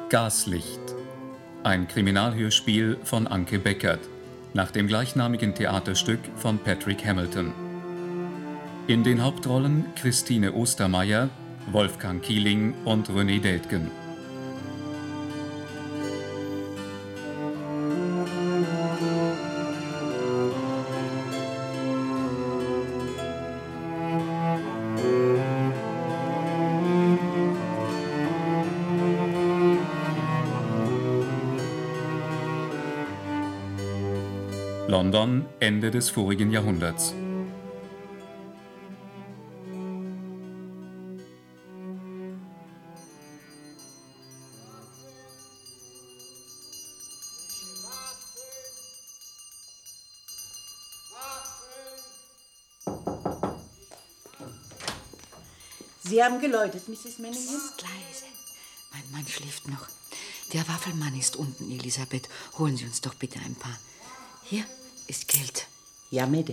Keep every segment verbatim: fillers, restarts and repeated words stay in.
Gaslicht. Ein Kriminalhörspiel von Anke Beckert nach dem gleichnamigen Theaterstück von Patrick Hamilton. In den Hauptrollen Christine Ostermeier, Wolfgang Kieling und René Deltgen. London, Ende des vorigen Jahrhunderts. Sie haben geläutet, Misses Manningham? Psst, leise. Mein Mann schläft noch. Der Waffelmann ist unten, Elisabeth. Holen Sie uns doch bitte ein paar. Hier ist Geld. Ja, Mädchen.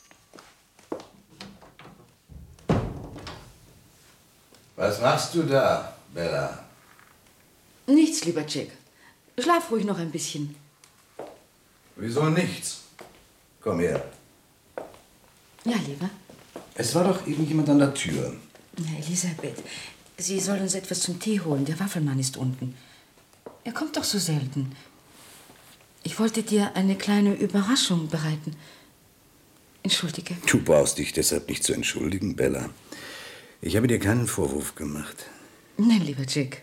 Was machst du da, Bella? Nichts, lieber Jack. Schlaf ruhig noch ein bisschen. Wieso nichts? Komm her. Ja, lieber. Es war doch eben jemand an der Tür. Ja, Elisabeth, Sie soll uns etwas zum Tee holen. Der Waffelmann ist unten. Er kommt doch so selten. Ich wollte dir eine kleine Überraschung bereiten. Entschuldige. Du brauchst dich deshalb nicht zu entschuldigen, Bella. Ich habe dir keinen Vorwurf gemacht. Nein, lieber Jack.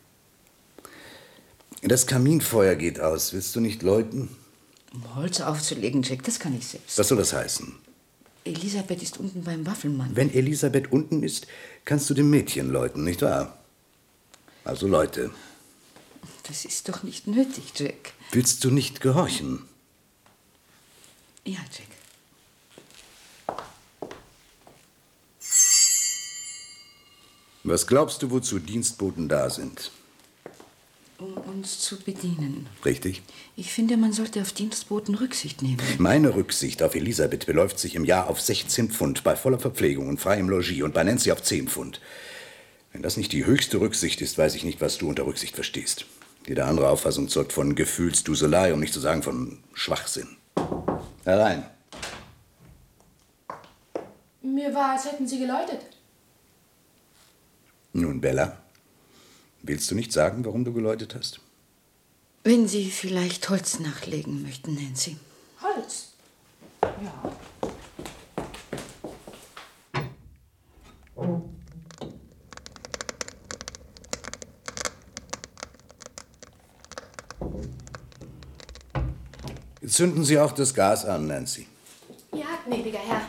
Das Kaminfeuer geht aus. Willst du nicht läuten? Um Holz aufzulegen, Jack, das kann ich selbst. Was soll das heißen? Elisabeth ist unten beim Waffelmann. Wenn Elisabeth unten ist, kannst du dem Mädchen läuten, nicht wahr? Also läute. Das ist doch nicht nötig, Jack. Willst du nicht gehorchen? Ja, Jack. Was glaubst du, wozu Dienstboten da sind? Um uns zu bedienen. Richtig? Ich finde, man sollte auf Dienstboten Rücksicht nehmen. Meine Rücksicht auf Elisabeth beläuft sich im Jahr auf sechzehn Pfund, bei voller Verpflegung und freiem Logis, und bei Nancy auf zehn Pfund. Wenn das nicht die höchste Rücksicht ist, weiß ich nicht, was du unter Rücksicht verstehst. Jede andere Auffassung zeugt von Gefühlsduselei, um nicht zu sagen von Schwachsinn. Herein. Mir war, als hätten Sie geläutet. Nun, Bella, willst du nicht sagen, warum du geläutet hast? Wenn Sie vielleicht Holz nachlegen möchten, Nancy. Holz? Ja. Zünden Sie auch das Gas an, Nancy. Ja, gnädiger Herr.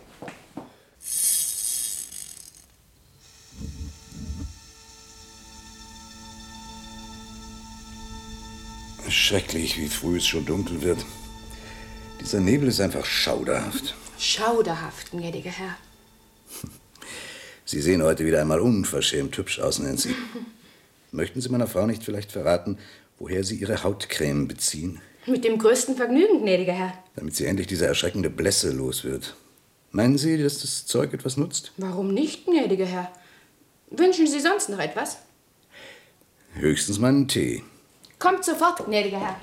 Schrecklich, wie früh es schon dunkel wird. Dieser Nebel ist einfach schauderhaft. Schauderhaft, gnädiger Herr. Sie sehen heute wieder einmal unverschämt hübsch aus, Nancy. Möchten Sie meiner Frau nicht vielleicht verraten, woher Sie Ihre Hautcreme beziehen? Mit dem größten Vergnügen, gnädiger Herr. Damit sie endlich diese erschreckende Blässe los wird. Meinen Sie, dass das Zeug etwas nutzt? Warum nicht, gnädiger Herr? Wünschen Sie sonst noch etwas? Höchstens meinen Tee. Kommt sofort, gnädiger Herr.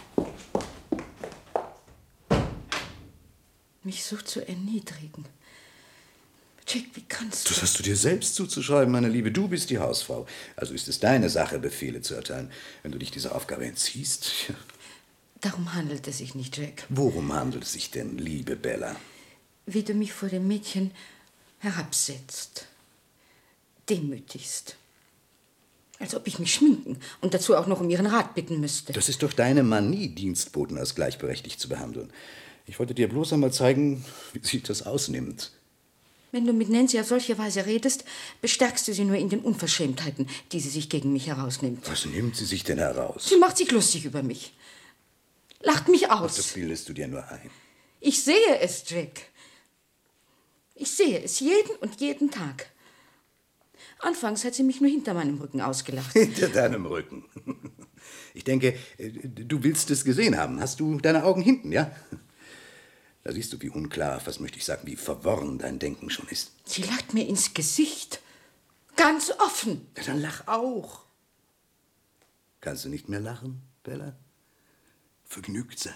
Mich so zu erniedrigen. Jack, wie kannst du... Das hast du dir selbst zuzuschreiben, meine Liebe. Du bist die Hausfrau. Also ist es deine Sache, Befehle zu erteilen. Wenn du dich dieser Aufgabe entziehst... Darum handelt es sich nicht, Jack. Worum handelt es sich denn, liebe Bella? Wie du mich vor dem Mädchen herabsetzt. Demütigst. Als ob ich mich schminken und dazu auch noch um ihren Rat bitten müsste. Das ist doch deine Manie, Dienstboten als gleichberechtigt zu behandeln. Ich wollte dir bloß einmal zeigen, wie sich das ausnimmt. Wenn du mit Nancy auf solche Weise redest, bestärkst du sie nur in den Unverschämtheiten, die sie sich gegen mich herausnimmt. Was nimmt sie sich denn heraus? Sie macht sich lustig über mich. Lacht mich aus. Das bildest du dir nur ein. Ich sehe es, Jack. Ich sehe es jeden und jeden Tag. Anfangs hat sie mich nur hinter meinem Rücken ausgelacht. Hinter deinem Rücken? Ich denke, du willst es gesehen haben. Hast du deine Augen hinten, ja? Da siehst du, wie unklar, was möchte ich sagen, wie verworren dein Denken schon ist. Sie lacht mir ins Gesicht. Ganz offen. Ja, dann lach auch. Kannst du nicht mehr lachen, Bella? Vergnügt sein.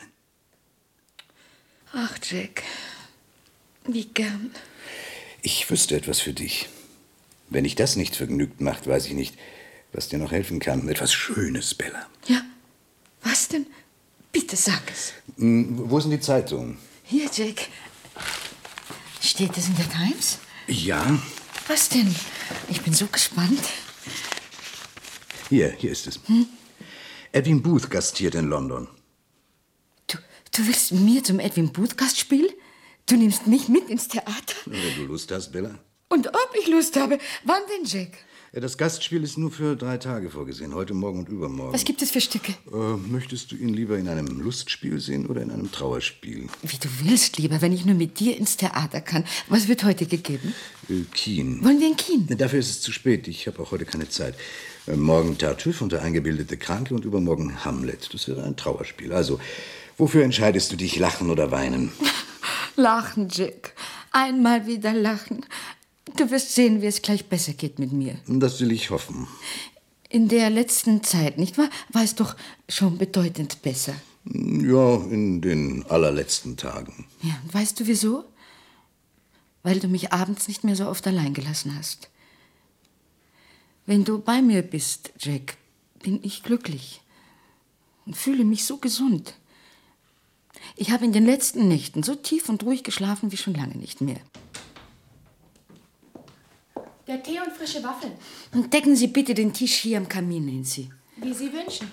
Ach, Jack, wie gern. Ich wüsste etwas für dich. Wenn dich das nicht vergnügt macht, weiß ich nicht, was dir noch helfen kann. Etwas Schönes, Bella. Ja, was denn? Bitte sag es. Hm, wo sind die Zeitungen? Hier, Jack. Steht es in der Times? Ja. Was denn? Ich bin so gespannt. Hier, hier ist es. Hm? Edwin Booth gastiert in London. Du, du willst mit mir zum Edwin Booth-Gastspiel? Du nimmst mich mit ins Theater? Wenn du Lust hast, Bella. Und ob ich Lust habe. Wann denn, Jack? Ja, das Gastspiel ist nur für drei Tage vorgesehen. Heute, morgen und übermorgen. Was gibt es für Stücke? Äh, möchtest du ihn lieber in einem Lustspiel sehen oder in einem Trauerspiel? Wie du willst, lieber, wenn ich nur mit dir ins Theater kann. Was wird heute gegeben? Äh, Keen. Wollen wir in Keen? Dafür ist es zu spät. Ich habe auch heute keine Zeit. Äh, morgen Tartüff und der eingebildete Kranke und übermorgen Hamlet. Das wäre ein Trauerspiel. Also, wofür entscheidest du dich, lachen oder weinen? Lachen, Jack. Einmal wieder lachen. Du wirst sehen, wie es gleich besser geht mit mir. Das will ich hoffen. In der letzten Zeit, nicht wahr? War es doch schon bedeutend besser. Ja, in den allerletzten Tagen. Ja, und weißt du wieso? Weil du mich abends nicht mehr so oft allein gelassen hast. Wenn du bei mir bist, Jack, bin ich glücklich und fühle mich so gesund. Ich habe in den letzten Nächten so tief und ruhig geschlafen wie schon lange nicht mehr. Der Tee und frische Waffeln. Und decken Sie bitte den Tisch hier am Kamin, Nancy. Wie Sie wünschen.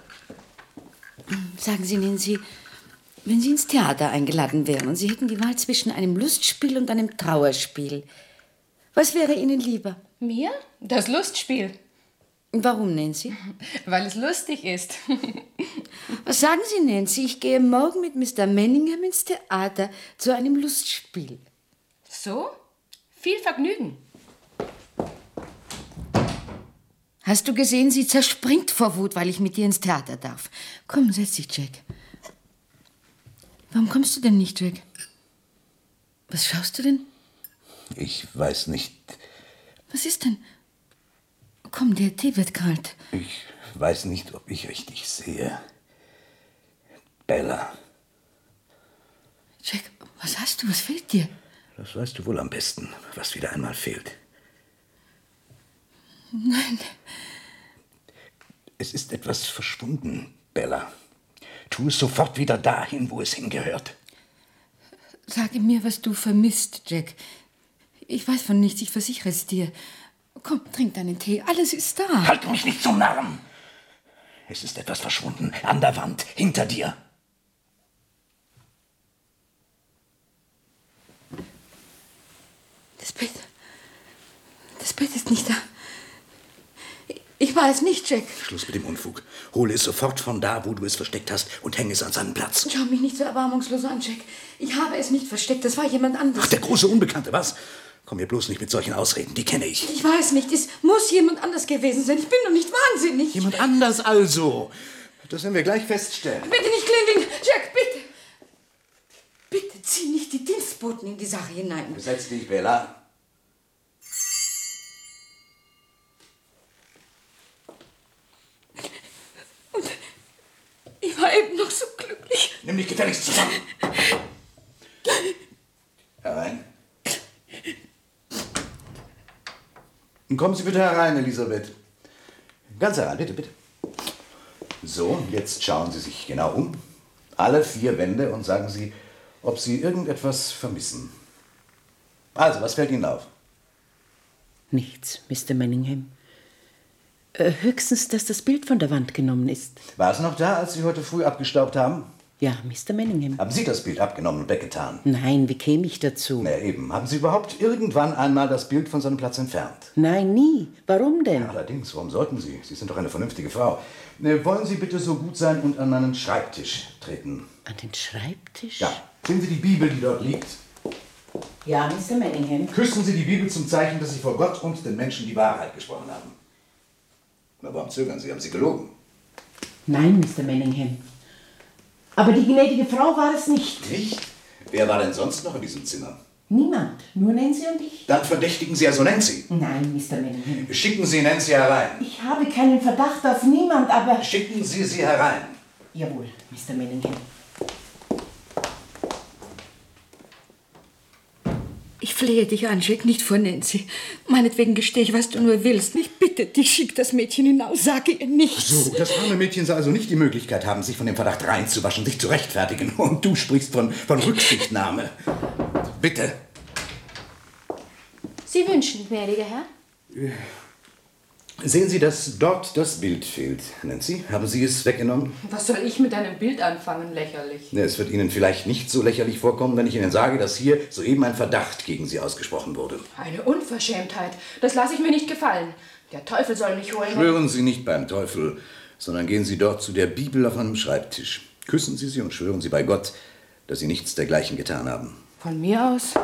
Sagen Sie, Nancy, wenn Sie ins Theater eingeladen wären und Sie hätten die Wahl zwischen einem Lustspiel und einem Trauerspiel, was wäre Ihnen lieber? Mir? Das Lustspiel. Warum, Nancy? Weil es lustig ist. Was sagen Sie, Nancy? Ich gehe morgen mit Mister Manningham ins Theater zu einem Lustspiel. So? Viel Vergnügen. Hast du gesehen, sie zerspringt vor Wut, weil ich mit dir ins Theater darf. Komm, setz dich, Jack. Warum kommst du denn nicht, Jack? Was schaust du denn? Ich weiß nicht. Was ist denn? Komm, der Tee wird kalt. Ich weiß nicht, ob ich richtig sehe. Bella. Jack, was hast du? Was fehlt dir? Das weißt du wohl am besten, was wieder einmal fehlt. Nein. Es ist etwas verschwunden, Bella. Tu es sofort wieder dahin, wo es hingehört. Sage mir, was du vermisst, Jack. Ich weiß von nichts, ich versichere es dir. Komm, trink deinen Tee, alles ist da. Halt mich nicht zum Narren! Es ist etwas verschwunden, an der Wand, hinter dir. Das Bett. Das Bett ist nicht da. Ich war es nicht, Jack. Schluss mit dem Unfug. Hole es sofort von da, wo du es versteckt hast, und hänge es an seinen Platz. Schau mich nicht so erbarmungslos an, Jack. Ich habe es nicht versteckt, das war jemand anderes. Ach, der große Unbekannte, was? Komm mir bloß nicht mit solchen Ausreden, die kenne ich. Ich weiß nicht, es muss jemand anders gewesen sein. Ich bin doch nicht wahnsinnig. Jemand anders also? Das werden wir gleich feststellen. Bitte nicht klingeln, Jack, bitte. Bitte zieh nicht die Dienstboten in die Sache hinein. Setz dich, Bella. Und ich war eben noch so glücklich. Nimm dich gefälligst zusammen. Herein. Kommen Sie bitte herein, Elisabeth. Ganz herein, bitte, bitte. So, jetzt schauen Sie sich genau um. Alle vier Wände und sagen Sie, ob Sie irgendetwas vermissen. Also, was fällt Ihnen auf? Nichts, Mister Manningham. Äh, höchstens, dass das Bild von der Wand genommen ist. War es noch da, als Sie heute früh abgestaubt haben? Ja, Mister Manningham. Haben Sie das Bild abgenommen und weggetan? Nein, wie käme ich dazu? Na eben. Haben Sie überhaupt irgendwann einmal das Bild von seinem Platz entfernt? Nein, nie. Warum denn? Allerdings, warum sollten Sie? Sie sind doch eine vernünftige Frau. Ne, wollen Sie bitte so gut sein und an meinen Schreibtisch treten? An den Schreibtisch? Ja. Sehen Sie die Bibel, die dort liegt? Ja, Mister Manningham. Küssen Sie die Bibel zum Zeichen, dass Sie vor Gott und den Menschen die Wahrheit gesprochen haben. Na, warum zögern Sie? Haben Sie gelogen? Nein, Mister Manningham. Aber die gnädige Frau war es nicht. Nicht? Wer war denn sonst noch in diesem Zimmer? Niemand, nur Nancy und ich. Dann verdächtigen Sie also Nancy. Nein, Mister Manningham. Schicken Sie Nancy herein. Ich habe keinen Verdacht auf niemand, aber... Schicken Sie sie herein. Jawohl, Mister Manningham. Ich flehe dich an, schick nicht vor Nancy. Meinetwegen gesteh ich, was du nur willst. Ich bitte dich, schick das Mädchen hinaus, sage ihr nichts. So, das arme Mädchen soll also nicht die Möglichkeit haben, sich von dem Verdacht reinzuwaschen, sich zu rechtfertigen. Und du sprichst von, von Rücksichtnahme. Bitte. Sie wünschen, gnädiger Herr? Sehen Sie, dass dort das Bild fehlt, Nancy? Haben Sie es weggenommen? Was soll ich mit einem Bild anfangen? Lächerlich. Ja, es wird Ihnen vielleicht nicht so lächerlich vorkommen, wenn ich Ihnen sage, dass hier soeben ein Verdacht gegen Sie ausgesprochen wurde. Eine Unverschämtheit. Das lasse ich mir nicht gefallen. Der Teufel soll mich holen. Schwören Sie nicht beim Teufel, sondern gehen Sie dort zu der Bibel auf einem Schreibtisch. Küssen Sie sie und schwören Sie bei Gott, dass Sie nichts dergleichen getan haben. Von mir aus?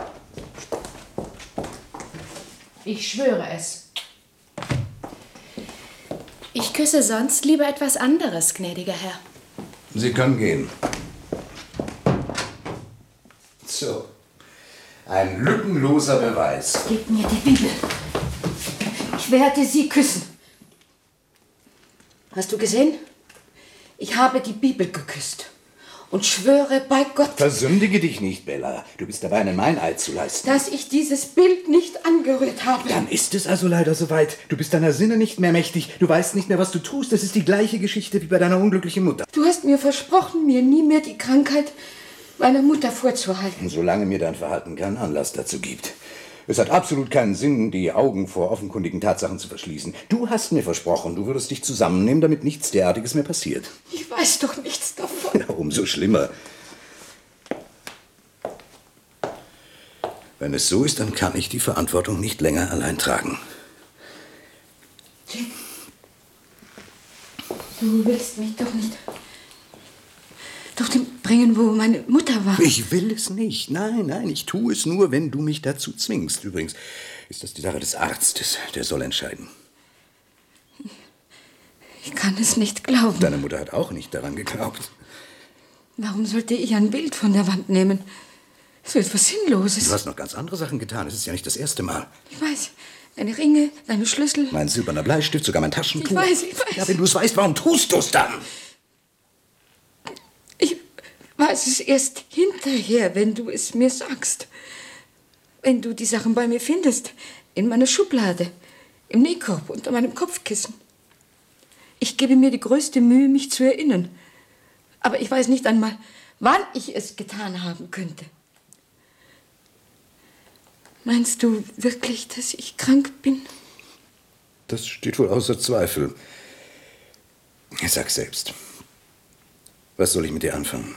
Ich schwöre es. Ich küsse sonst lieber etwas anderes, gnädiger Herr. Sie können gehen. So. Ein lückenloser Beweis. Gib mir die Bibel. Ich werde sie küssen. Hast du gesehen? Ich habe die Bibel geküsst. Und schwöre bei Gott, Versündige dich nicht, Bella. Du bist dabei, einen Meineid zu leisten. dass ich dieses Bild nicht angerührt habe. Dann ist es also leider soweit. Du bist deiner Sinne nicht mehr mächtig. Du weißt nicht mehr, was du tust. Es ist die gleiche Geschichte wie bei deiner unglücklichen Mutter. Du hast mir versprochen, mir nie mehr die Krankheit meiner Mutter vorzuhalten. Solange mir dein Verhalten keinen Anlass dazu gibt. Es hat absolut keinen Sinn, die Augen vor offenkundigen Tatsachen zu verschließen. Du hast mir versprochen, du würdest dich zusammennehmen, damit nichts derartiges mehr passiert. Ich weiß doch nichts davon. Ja, umso schlimmer. Wenn es so ist, dann kann ich die Verantwortung nicht länger allein tragen. Jim, du willst mich doch nicht dorthin bringen, wo meine Mutter war. Ich will es nicht. Nein, nein, ich tue es nur, wenn du mich dazu zwingst. Übrigens ist das die Sache des Arztes. Der soll entscheiden. Ich kann es nicht glauben. Deine Mutter hat auch nicht daran geglaubt. Warum sollte ich ein Bild von der Wand nehmen? Es wird was Sinnloses. Du hast noch ganz andere Sachen getan. Es ist ja nicht das erste Mal. Ich weiß. Deine Ringe, deine Schlüssel. Mein silberner Bleistift, sogar mein Taschentuch. Ich weiß, ich weiß. Ja, wenn du es weißt, warum tust du es dann? Ich weiß es erst hinterher, wenn du es mir sagst. Wenn du die Sachen bei mir findest. In meiner Schublade. Im Nähkorb, unter meinem Kopfkissen. Ich gebe mir die größte Mühe, mich zu erinnern. Aber ich weiß nicht einmal, wann ich es getan haben könnte. Meinst du wirklich, dass ich krank bin? Das steht wohl außer Zweifel. Sag selbst. Was soll ich mit dir anfangen?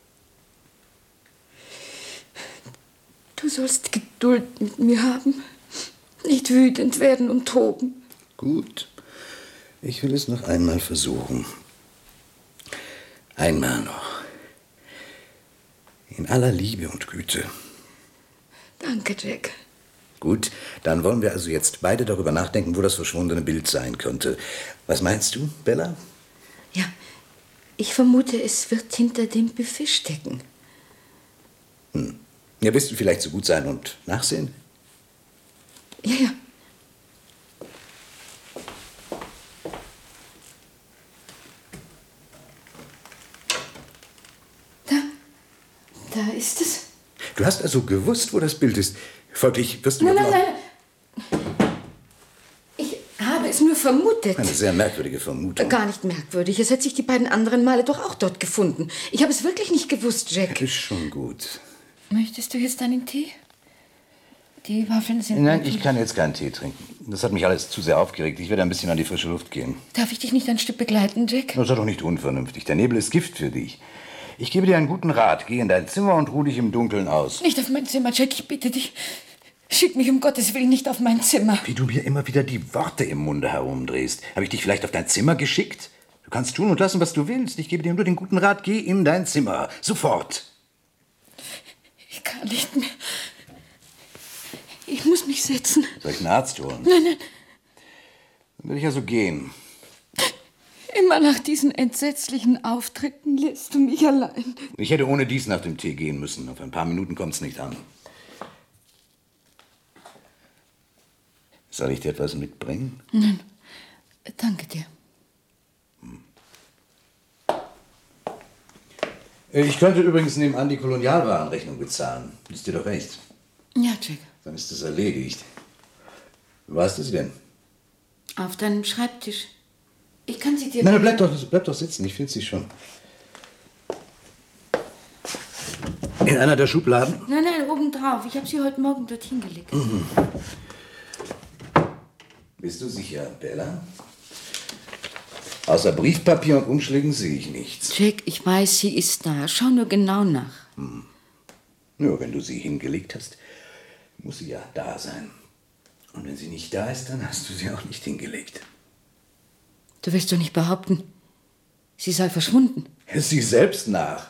Du sollst Geduld mit mir haben. Nicht wütend werden und toben. Gut. Ich will es noch einmal versuchen. Einmal noch. In aller Liebe und Güte. Danke, Jack. Gut, dann wollen wir also jetzt beide darüber nachdenken, wo das verschwundene Bild sein könnte. Was meinst du, Bella? Ja, ich vermute, es wird hinter dem Buffet stecken. Hm. Ja, willst du vielleicht so gut sein und nachsehen? Ja, ja. Da, da ist es. Du hast also gewusst, wo das Bild ist. Folglich wirst du... Nein, mir nein, glauben- nein. Ich habe es nur vermutet. Eine sehr merkwürdige Vermutung. Gar nicht merkwürdig. Es hat sich die beiden anderen Male doch auch dort gefunden. Ich habe es wirklich nicht gewusst, Jack. Ist schon gut. Möchtest du jetzt einen Tee? Die Waffeln sind... Nein, ich kann jetzt keinen Tee trinken. Das hat mich alles zu sehr aufgeregt. Ich werde ein bisschen an die frische Luft gehen. Darf ich dich nicht ein Stück begleiten, Jack? Das ist doch nicht unvernünftig. Der Nebel ist Gift für dich. Ich gebe dir einen guten Rat. Geh in dein Zimmer und ruh dich im Dunkeln aus. Nicht auf mein Zimmer, Jack. Ich bitte dich. Schick mich um Gottes Willen nicht auf mein Zimmer. Wie du mir immer wieder die Worte im Munde herumdrehst. Habe ich dich vielleicht auf dein Zimmer geschickt? Du kannst tun und lassen, was du willst. Ich gebe dir nur den guten Rat. Geh in dein Zimmer. Sofort. Ich kann nicht mehr. Ich muss mich setzen. Soll ich einen Arzt holen? Nein, nein. Dann will ich also gehen. Immer nach diesen entsetzlichen Auftritten lässt du mich allein. Ich hätte ohne dies nach dem Tee gehen müssen. Auf ein paar Minuten kommt's nicht an. Soll ich dir etwas mitbringen? Nein, danke dir. Ich könnte übrigens nebenan die Kolonialwarenrechnung bezahlen. Ist dir doch recht. Ja, Jack. Dann ist es erledigt. Wo hast du sie denn? Auf deinem Schreibtisch. Ich kann sie dir... Nein, bleib doch, bleib doch sitzen, ich finde sie schon. In einer der Schubladen? Nein, nein, oben drauf. Ich habe sie heute Morgen dorthin gelegt. Mhm. Bist du sicher, Bella? Außer Briefpapier und Umschlägen sehe ich nichts. Jack, ich weiß, sie ist da. Schau nur genau nach. Hm. Nur wenn du sie hingelegt hast, muss sie ja da sein. Und wenn sie nicht da ist, dann hast du sie auch nicht hingelegt. Du willst doch nicht behaupten, sie sei verschwunden. Sieh selbst nach.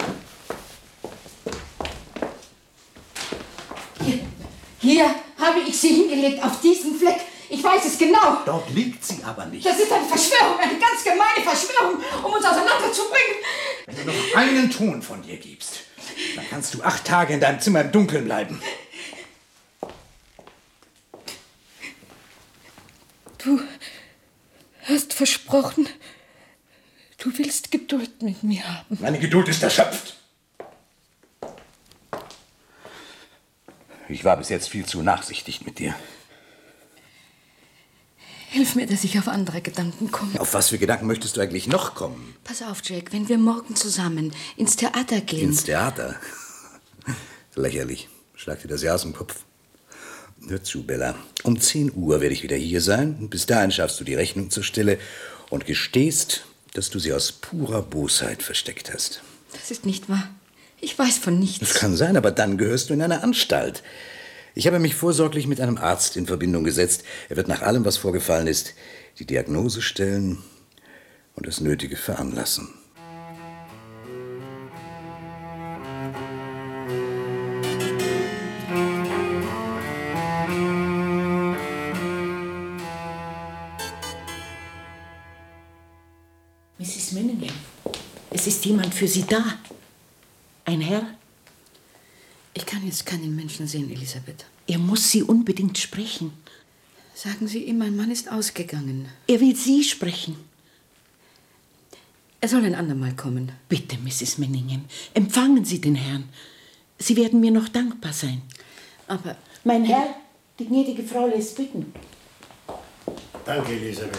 Hier, hier habe ich sie hingelegt, auf diesen Fleck. Ich weiß es genau. Dort liegt sie aber nicht. Das ist eine Verschwörung, eine ganz gemeine Verschwörung, um uns auseinanderzubringen. Wenn du noch einen Ton von dir gibst, dann kannst du acht Tage in deinem Zimmer im Dunkeln bleiben. Du hast versprochen, du willst Geduld mit mir haben. Meine Geduld ist erschöpft. Ich war bis jetzt viel zu nachsichtig mit dir. Hilf mir, dass ich auf andere Gedanken komme. Auf was für Gedanken möchtest du eigentlich noch kommen? Pass auf, Jack, wenn wir morgen zusammen ins Theater gehen... Ins Theater? Lächerlich. Schlag dir das ja aus dem Kopf. Hör zu, Bella. Um zehn Uhr werde ich wieder hier sein. Und bis dahin schaffst du die Rechnung zur Stelle und gestehst, dass du sie aus purer Bosheit versteckt hast. Das ist nicht wahr. Ich weiß von nichts. Das kann sein, aber dann gehörst du in eine Anstalt. Ich habe mich vorsorglich mit einem Arzt in Verbindung gesetzt. Er wird nach allem, was vorgefallen ist, die Diagnose stellen und das Nötige veranlassen. Misses Manningham, es ist jemand für Sie da. Ein Herr? Ich kann jetzt keinen Menschen sehen, Elisabeth. Er muss Sie unbedingt sprechen. Sagen Sie ihm, mein Mann ist ausgegangen. Er will Sie sprechen. Er soll ein andermal kommen. Bitte, Misses Manningham, empfangen Sie den Herrn. Sie werden mir noch dankbar sein. Aber... Mein Herr, die gnädige Frau lässt bitten. Danke, Elisabeth.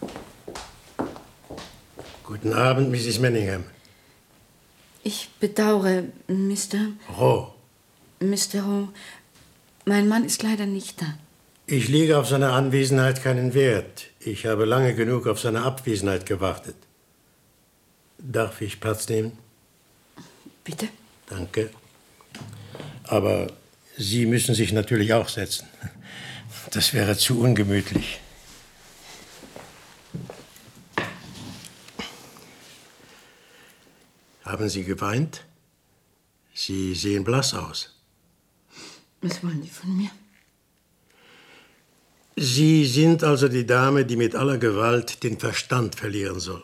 Guten Abend, Misses Manningham. Ich bedauere, Mister... Roh. Mister Roh, mein Mann ist leider nicht da. Ich lege auf seine Anwesenheit keinen Wert. Ich habe lange genug auf seine Abwesenheit gewartet. Darf ich Platz nehmen? Bitte? Danke. Aber Sie müssen sich natürlich auch setzen. Das wäre zu ungemütlich. Haben Sie geweint? Sie sehen blass aus. Was wollen Sie von mir? Sie sind also die Dame, die mit aller Gewalt den Verstand verlieren soll.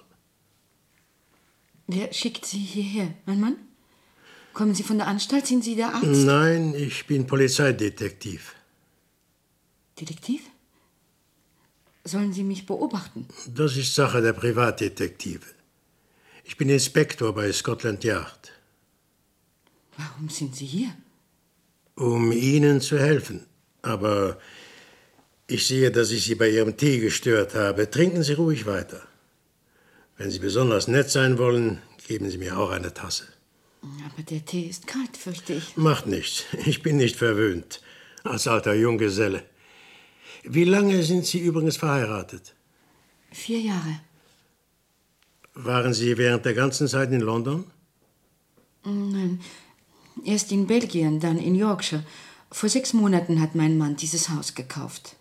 Wer schickt Sie hierher? Mein Mann? Kommen Sie von der Anstalt? Sind Sie der Arzt? Nein, ich bin Polizeidetektiv. Detektiv? Sollen Sie mich beobachten? Das ist Sache der Privatdetektive. Ich bin Inspektor bei Scotland Yard. Warum sind Sie hier? Um Ihnen zu helfen. Aber ich sehe, dass ich Sie bei Ihrem Tee gestört habe. Trinken Sie ruhig weiter. Wenn Sie besonders nett sein wollen, geben Sie mir auch eine Tasse. Aber der Tee ist kalt, fürchte ich. Macht nichts. Ich bin nicht verwöhnt. Als alter Junggeselle. Wie lange sind Sie übrigens verheiratet? Vier Jahre. Waren Sie während der ganzen Zeit in London? Nein. Erst in Belgien, dann in Yorkshire. Vor sechs Monaten hat mein Mann dieses Haus gekauft.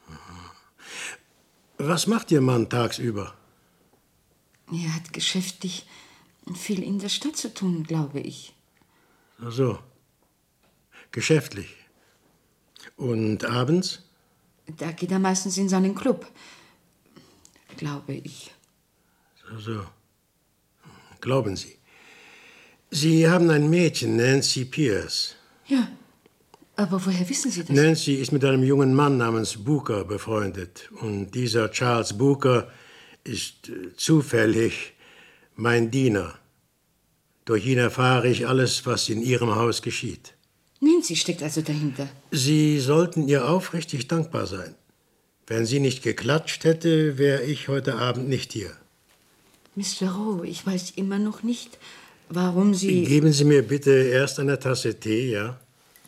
Was macht Ihr Mann tagsüber? Er hat geschäftlich viel in der Stadt zu tun, glaube ich. Ach so. Geschäftlich. Und abends? Da geht er meistens in seinen Club. Glaube ich. So, so. Glauben Sie. Sie haben ein Mädchen, Nancy Pierce. Ja, Aber woher wissen Sie das? Nancy ist mit einem jungen Mann namens Booker befreundet. Und dieser Charles Booker ist äh, zufällig mein Diener. Durch ihn erfahre ich alles, was in Ihrem Haus geschieht. Nancy steckt also dahinter. Sie sollten ihr aufrichtig dankbar sein. Wenn sie nicht geklatscht hätte, wäre ich heute Abend nicht hier. Mister Rowe, ich weiß immer noch nicht, warum Sie... Geben Sie mir bitte erst eine Tasse Tee, ja?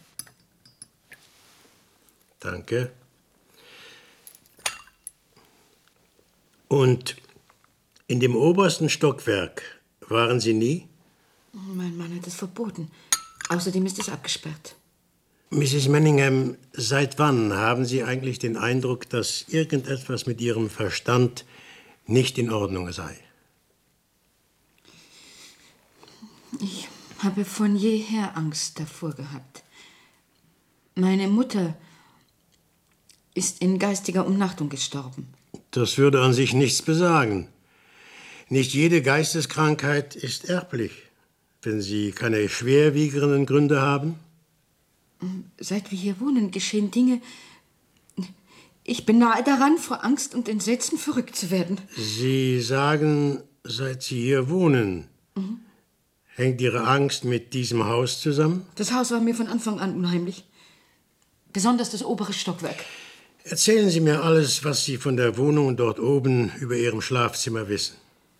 Danke. Und in dem obersten Stockwerk waren Sie nie? Mein Mann hat es verboten. Außerdem ist es abgesperrt. Misses Manningham, seit wann haben Sie eigentlich den Eindruck, dass irgendetwas mit Ihrem Verstand nicht in Ordnung sei? Ich habe von jeher Angst davor gehabt. Meine Mutter ist in geistiger Umnachtung gestorben. Das würde an sich nichts besagen. Nicht jede Geisteskrankheit ist erblich, wenn Sie keine schwerwiegenden Gründe haben. Seit wir hier wohnen, geschehen Dinge... Ich bin nahe daran, vor Angst und Entsetzen verrückt zu werden. Sie sagen, seit Sie hier wohnen. Mhm. Hängt Ihre Angst mit diesem Haus zusammen? Das Haus war mir von Anfang an unheimlich. Besonders das obere Stockwerk. Erzählen Sie mir alles, was Sie von der Wohnung dort oben über Ihrem Schlafzimmer wissen.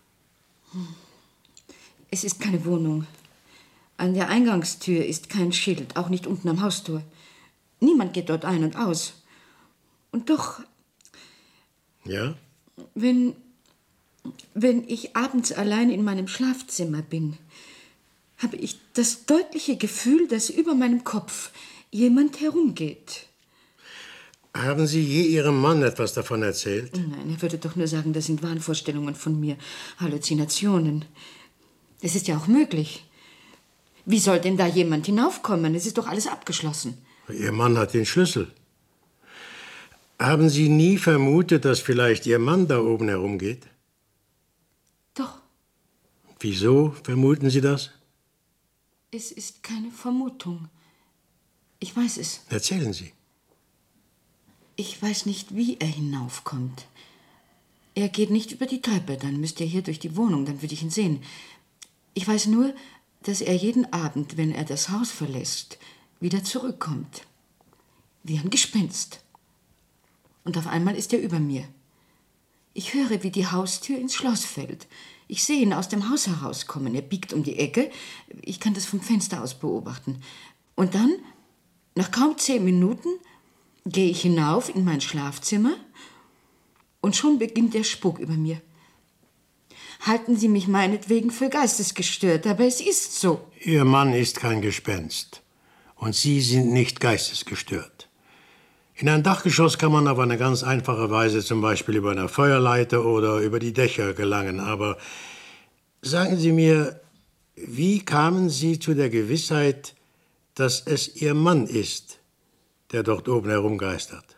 Es ist keine Wohnung. An der Eingangstür ist kein Schild, auch nicht unten am Haustor. Niemand geht dort ein und aus. Und doch... Ja? Wenn, wenn ich abends allein in meinem Schlafzimmer bin, habe ich das deutliche Gefühl, dass über meinem Kopf jemand herumgeht. Haben Sie je Ihrem Mann etwas davon erzählt? Nein, er würde doch nur sagen, das sind Wahnvorstellungen von mir, Halluzinationen. Es ist ja auch möglich. Wie soll denn da jemand hinaufkommen? Es ist doch alles abgeschlossen. Ihr Mann hat den Schlüssel. Haben Sie nie vermutet, dass vielleicht Ihr Mann da oben herumgeht? Doch. Wieso vermuten Sie das? Es ist keine Vermutung. Ich weiß es. Erzählen Sie. Ich weiß nicht, wie er hinaufkommt. Er geht nicht über die Treppe, dann müsste er hier durch die Wohnung, dann würde ich ihn sehen. Ich weiß nur, dass er jeden Abend, wenn er das Haus verlässt, wieder zurückkommt. Wie ein Gespenst. Und auf einmal ist er über mir. Ich höre, wie die Haustür ins Schloss fällt. Ich sehe ihn aus dem Haus herauskommen. Er biegt um die Ecke. Ich kann das vom Fenster aus beobachten. Und dann, nach kaum zehn Minuten, gehe ich hinauf in mein Schlafzimmer und schon beginnt der Spuk über mir. Halten Sie mich meinetwegen für geistesgestört, aber es ist so. Ihr Mann ist kein Gespenst und Sie sind nicht geistesgestört. In ein Dachgeschoss kann man auf eine ganz einfache Weise zum Beispiel über eine Feuerleiter oder über die Dächer gelangen. Aber sagen Sie mir, wie kamen Sie zu der Gewissheit, dass es Ihr Mann ist, der dort oben herumgeistert?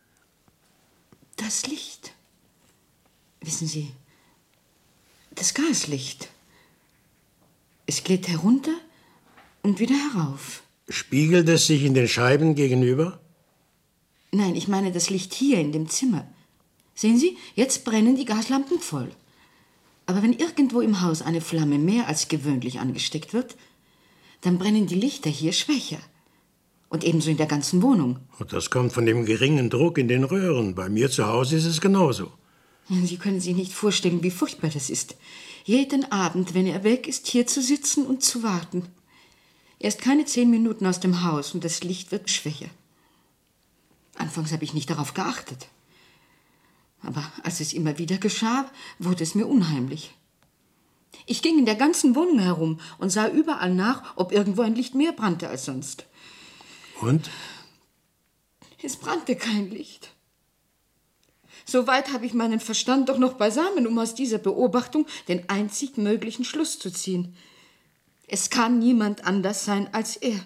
Das Licht. Wissen Sie, das Gaslicht. Es glitt herunter und wieder herauf. Spiegelt es sich in den Scheiben gegenüber? Nein, ich meine das Licht hier in dem Zimmer. Sehen Sie, jetzt brennen die Gaslampen voll. Aber wenn irgendwo im Haus eine Flamme mehr als gewöhnlich angesteckt wird, dann brennen die Lichter hier schwächer. Und ebenso in der ganzen Wohnung. Und das kommt von dem geringen Druck in den Röhren. Bei mir zu Hause ist es genauso. Sie können sich nicht vorstellen, wie furchtbar das ist. Jeden Abend, wenn er weg ist, hier zu sitzen und zu warten. Er ist keine zehn Minuten aus dem Haus und das Licht wird schwächer. Anfangs habe ich nicht darauf geachtet. Aber als es immer wieder geschah, wurde es mir unheimlich. Ich ging in der ganzen Wohnung herum und sah überall nach, ob irgendwo ein Licht mehr brannte als sonst. Und? Es brannte kein Licht. Soweit habe ich meinen Verstand doch noch beisammen, um aus dieser Beobachtung den einzig möglichen Schluss zu ziehen. Es kann niemand anders sein als er.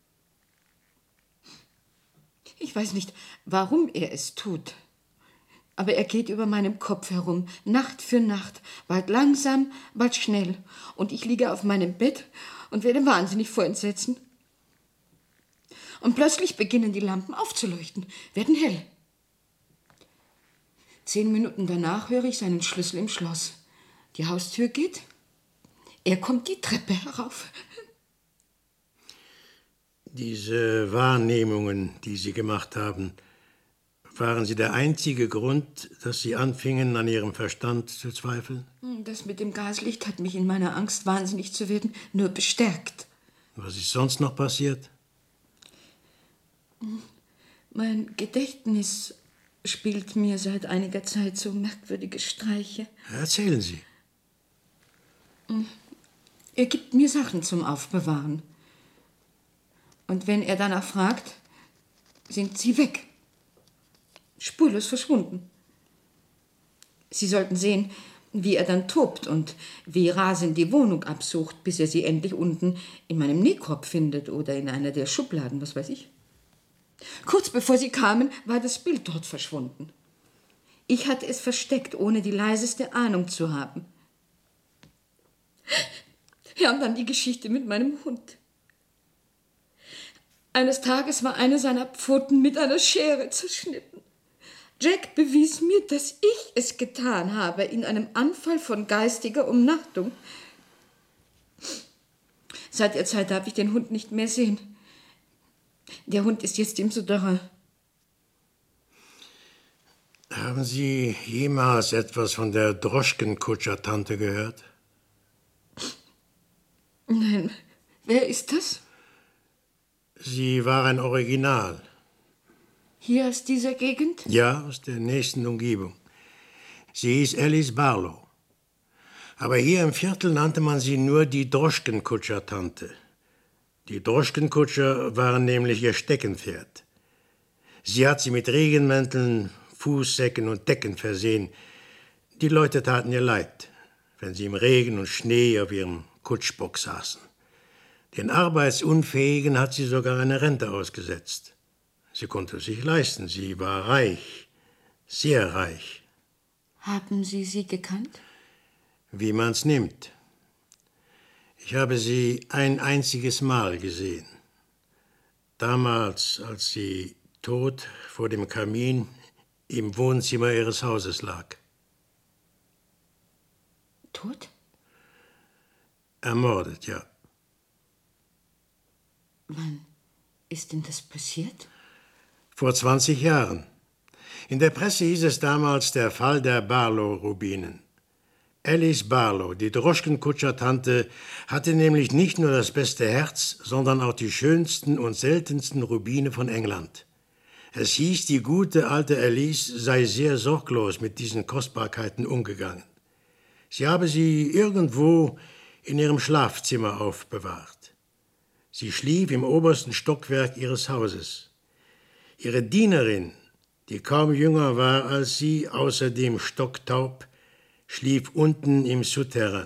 Ich weiß nicht, warum er es tut. Aber er geht über meinem Kopf herum, Nacht für Nacht, bald langsam, bald schnell. Und ich liege auf meinem Bett und werde wahnsinnig vor Entsetzen. Und plötzlich beginnen die Lampen aufzuleuchten, werden hell. Zehn Minuten danach höre ich seinen Schlüssel im Schloss. Die Haustür geht. Er kommt die Treppe herauf. Diese Wahrnehmungen, die Sie gemacht haben, waren sie der einzige Grund, dass Sie anfingen, an Ihrem Verstand zu zweifeln? Das mit dem Gaslicht hat mich in meiner Angst, wahnsinnig zu werden, nur bestärkt. Was ist sonst noch passiert? Mein Gedächtnis spielt mir seit einiger Zeit so merkwürdige Streiche. Erzählen Sie. Er gibt mir Sachen zum Aufbewahren. Und wenn er danach fragt, sind sie weg. Spurlos verschwunden. Sie sollten sehen, wie er dann tobt und wie rasend die Wohnung absucht, bis er sie endlich unten in meinem Nähkorb findet oder in einer der Schubladen, was weiß ich. Kurz bevor sie kamen, war das Bild dort verschwunden. Ich hatte es versteckt, ohne die leiseste Ahnung zu haben. Ja, und dann die Geschichte mit meinem Hund. Eines Tages war eine seiner Pfoten mit einer Schere zerschnitten. Jack bewies mir, dass ich es getan habe, in einem Anfall von geistiger Umnachtung. Seit der Zeit darf ich den Hund nicht mehr sehen. Der Hund ist jetzt im Souterrain. Haben Sie jemals etwas von der Droschkenkutscher-Tante gehört? Nein. Wer ist das? Sie war ein Original. Hier aus dieser Gegend? Ja, aus der nächsten Umgebung. Sie hieß Alice Barlow. Aber hier im Viertel nannte man sie nur die Droschkenkutscher-Tante. Die Droschkenkutscher waren nämlich ihr Steckenpferd. Sie hat sie mit Regenmänteln, Fußsäcken und Decken versehen. Die Leute taten ihr leid, wenn sie im Regen und Schnee auf ihrem Kutschbock saßen. Den Arbeitsunfähigen hat sie sogar eine Rente ausgesetzt. Sie konnte es sich leisten. Sie war reich, sehr reich. Haben Sie sie gekannt? Wie man's nimmt. Ich habe sie ein einziges Mal gesehen. Damals, als sie tot vor dem Kamin im Wohnzimmer ihres Hauses lag. Tot? Ermordet, ja. Wann ist denn das passiert? Vor zwanzig Jahren. In der Presse hieß es damals der Fall der Barlow-Rubinen. Alice Barlow, die Droschkenkutscher-Tante, hatte nämlich nicht nur das beste Herz, sondern auch die schönsten und seltensten Rubine von England. Es hieß, die gute alte Alice sei sehr sorglos mit diesen Kostbarkeiten umgegangen. Sie habe sie irgendwo in ihrem Schlafzimmer aufbewahrt. Sie schlief im obersten Stockwerk ihres Hauses. Ihre Dienerin, die kaum jünger war als sie, außerdem stocktaub, schlief unten im Souterrain.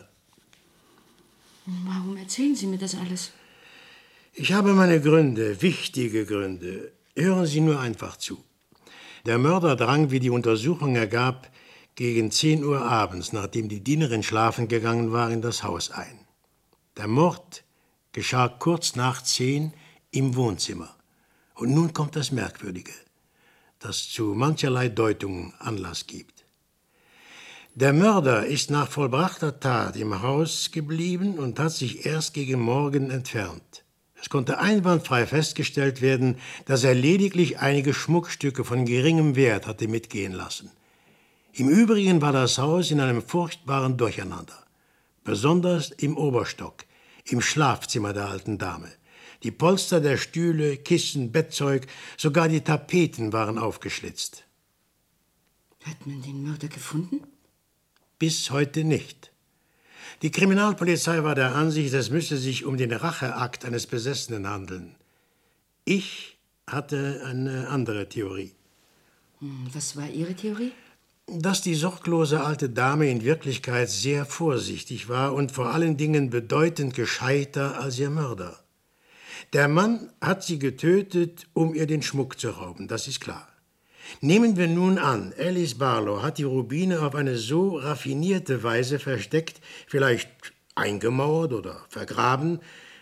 Warum erzählen Sie mir das alles? Ich habe meine Gründe, wichtige Gründe. Hören Sie nur einfach zu. Der Mörder drang, wie die Untersuchung ergab, gegen zehn Uhr abends, nachdem die Dienerin schlafen gegangen war, in das Haus ein. Der Mord geschah kurz nach zehn im Wohnzimmer. Und nun kommt das Merkwürdige, das zu mancherlei Deutungen Anlass gibt. Der Mörder ist nach vollbrachter Tat im Haus geblieben und hat sich erst gegen Morgen entfernt. Es konnte einwandfrei festgestellt werden, dass er lediglich einige Schmuckstücke von geringem Wert hatte mitgehen lassen. Im Übrigen war das Haus in einem furchtbaren Durcheinander. Besonders im Oberstock, im Schlafzimmer der alten Dame. Die Polster der Stühle, Kissen, Bettzeug, sogar die Tapeten waren aufgeschlitzt. Hat man den Mörder gefunden? Bis heute nicht. Die Kriminalpolizei war der Ansicht, es müsse sich um den Racheakt eines Besessenen handeln. Ich hatte eine andere Theorie. Was war Ihre Theorie? Dass die sorglose alte Dame in Wirklichkeit sehr vorsichtig war und vor allen Dingen bedeutend gescheiter als ihr Mörder. Der Mann hat sie getötet, um ihr den Schmuck zu rauben, das ist klar. Nehmen wir nun an, Alice Barlow hat die Rubine auf eine so raffinierte Weise versteckt, vielleicht eingemauert oder vergraben,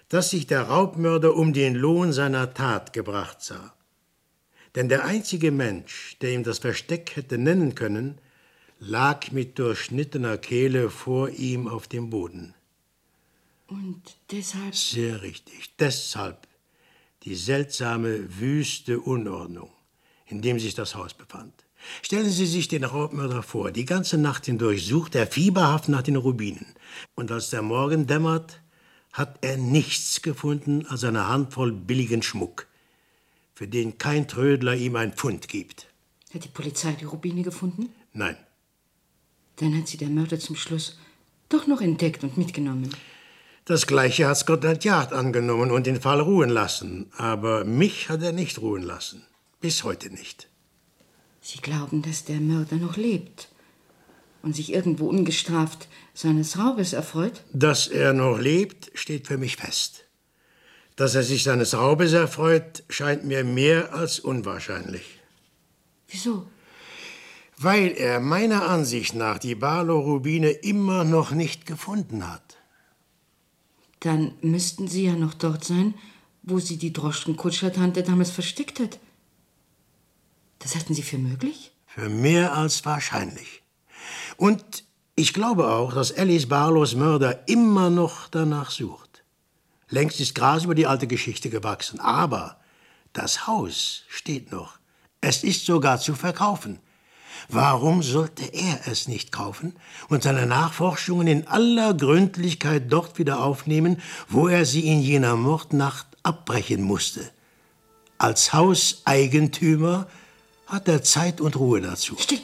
dass sich der Raubmörder um den Lohn seiner Tat gebracht sah. Denn der einzige Mensch, der ihm das Versteck hätte nennen können, lag mit durchschnittener Kehle vor ihm auf dem Boden. Und deshalb? Sehr richtig, deshalb die seltsame, wüste Unordnung, in dem sich das Haus befand. Stellen Sie sich den Raubmörder vor. Die ganze Nacht hindurch sucht er fieberhaft nach den Rubinen. Und als der Morgen dämmert, hat er nichts gefunden als eine Handvoll billigen Schmuck, für den kein Trödler ihm ein Pfund gibt. Hat die Polizei die Rubine gefunden? Nein. Dann hat sie der Mörder zum Schluss doch noch entdeckt und mitgenommen. Das Gleiche hat Scotland Yard angenommen und den Fall ruhen lassen. Aber mich hat er nicht ruhen lassen. Bis heute nicht. Sie glauben, dass der Mörder noch lebt und sich irgendwo ungestraft seines Raubes erfreut? Dass er noch lebt, steht für mich fest. Dass er sich seines Raubes erfreut, scheint mir mehr als unwahrscheinlich. Wieso? Weil er meiner Ansicht nach die Barlow-Rubine immer noch nicht gefunden hat. Dann müssten Sie ja noch dort sein, wo sie die Droschkenkutscher-Tante damals versteckt hat. Das halten Sie für möglich? Für mehr als wahrscheinlich. Und ich glaube auch, dass Alice Barlows Mörder immer noch danach sucht. Längst ist Gras über die alte Geschichte gewachsen. Aber das Haus steht noch. Es ist sogar zu verkaufen. Warum sollte er es nicht kaufen und seine Nachforschungen in aller Gründlichkeit dort wieder aufnehmen, wo er sie in jener Mordnacht abbrechen musste? Als Hauseigentümer hat er Zeit und Ruhe dazu. Still!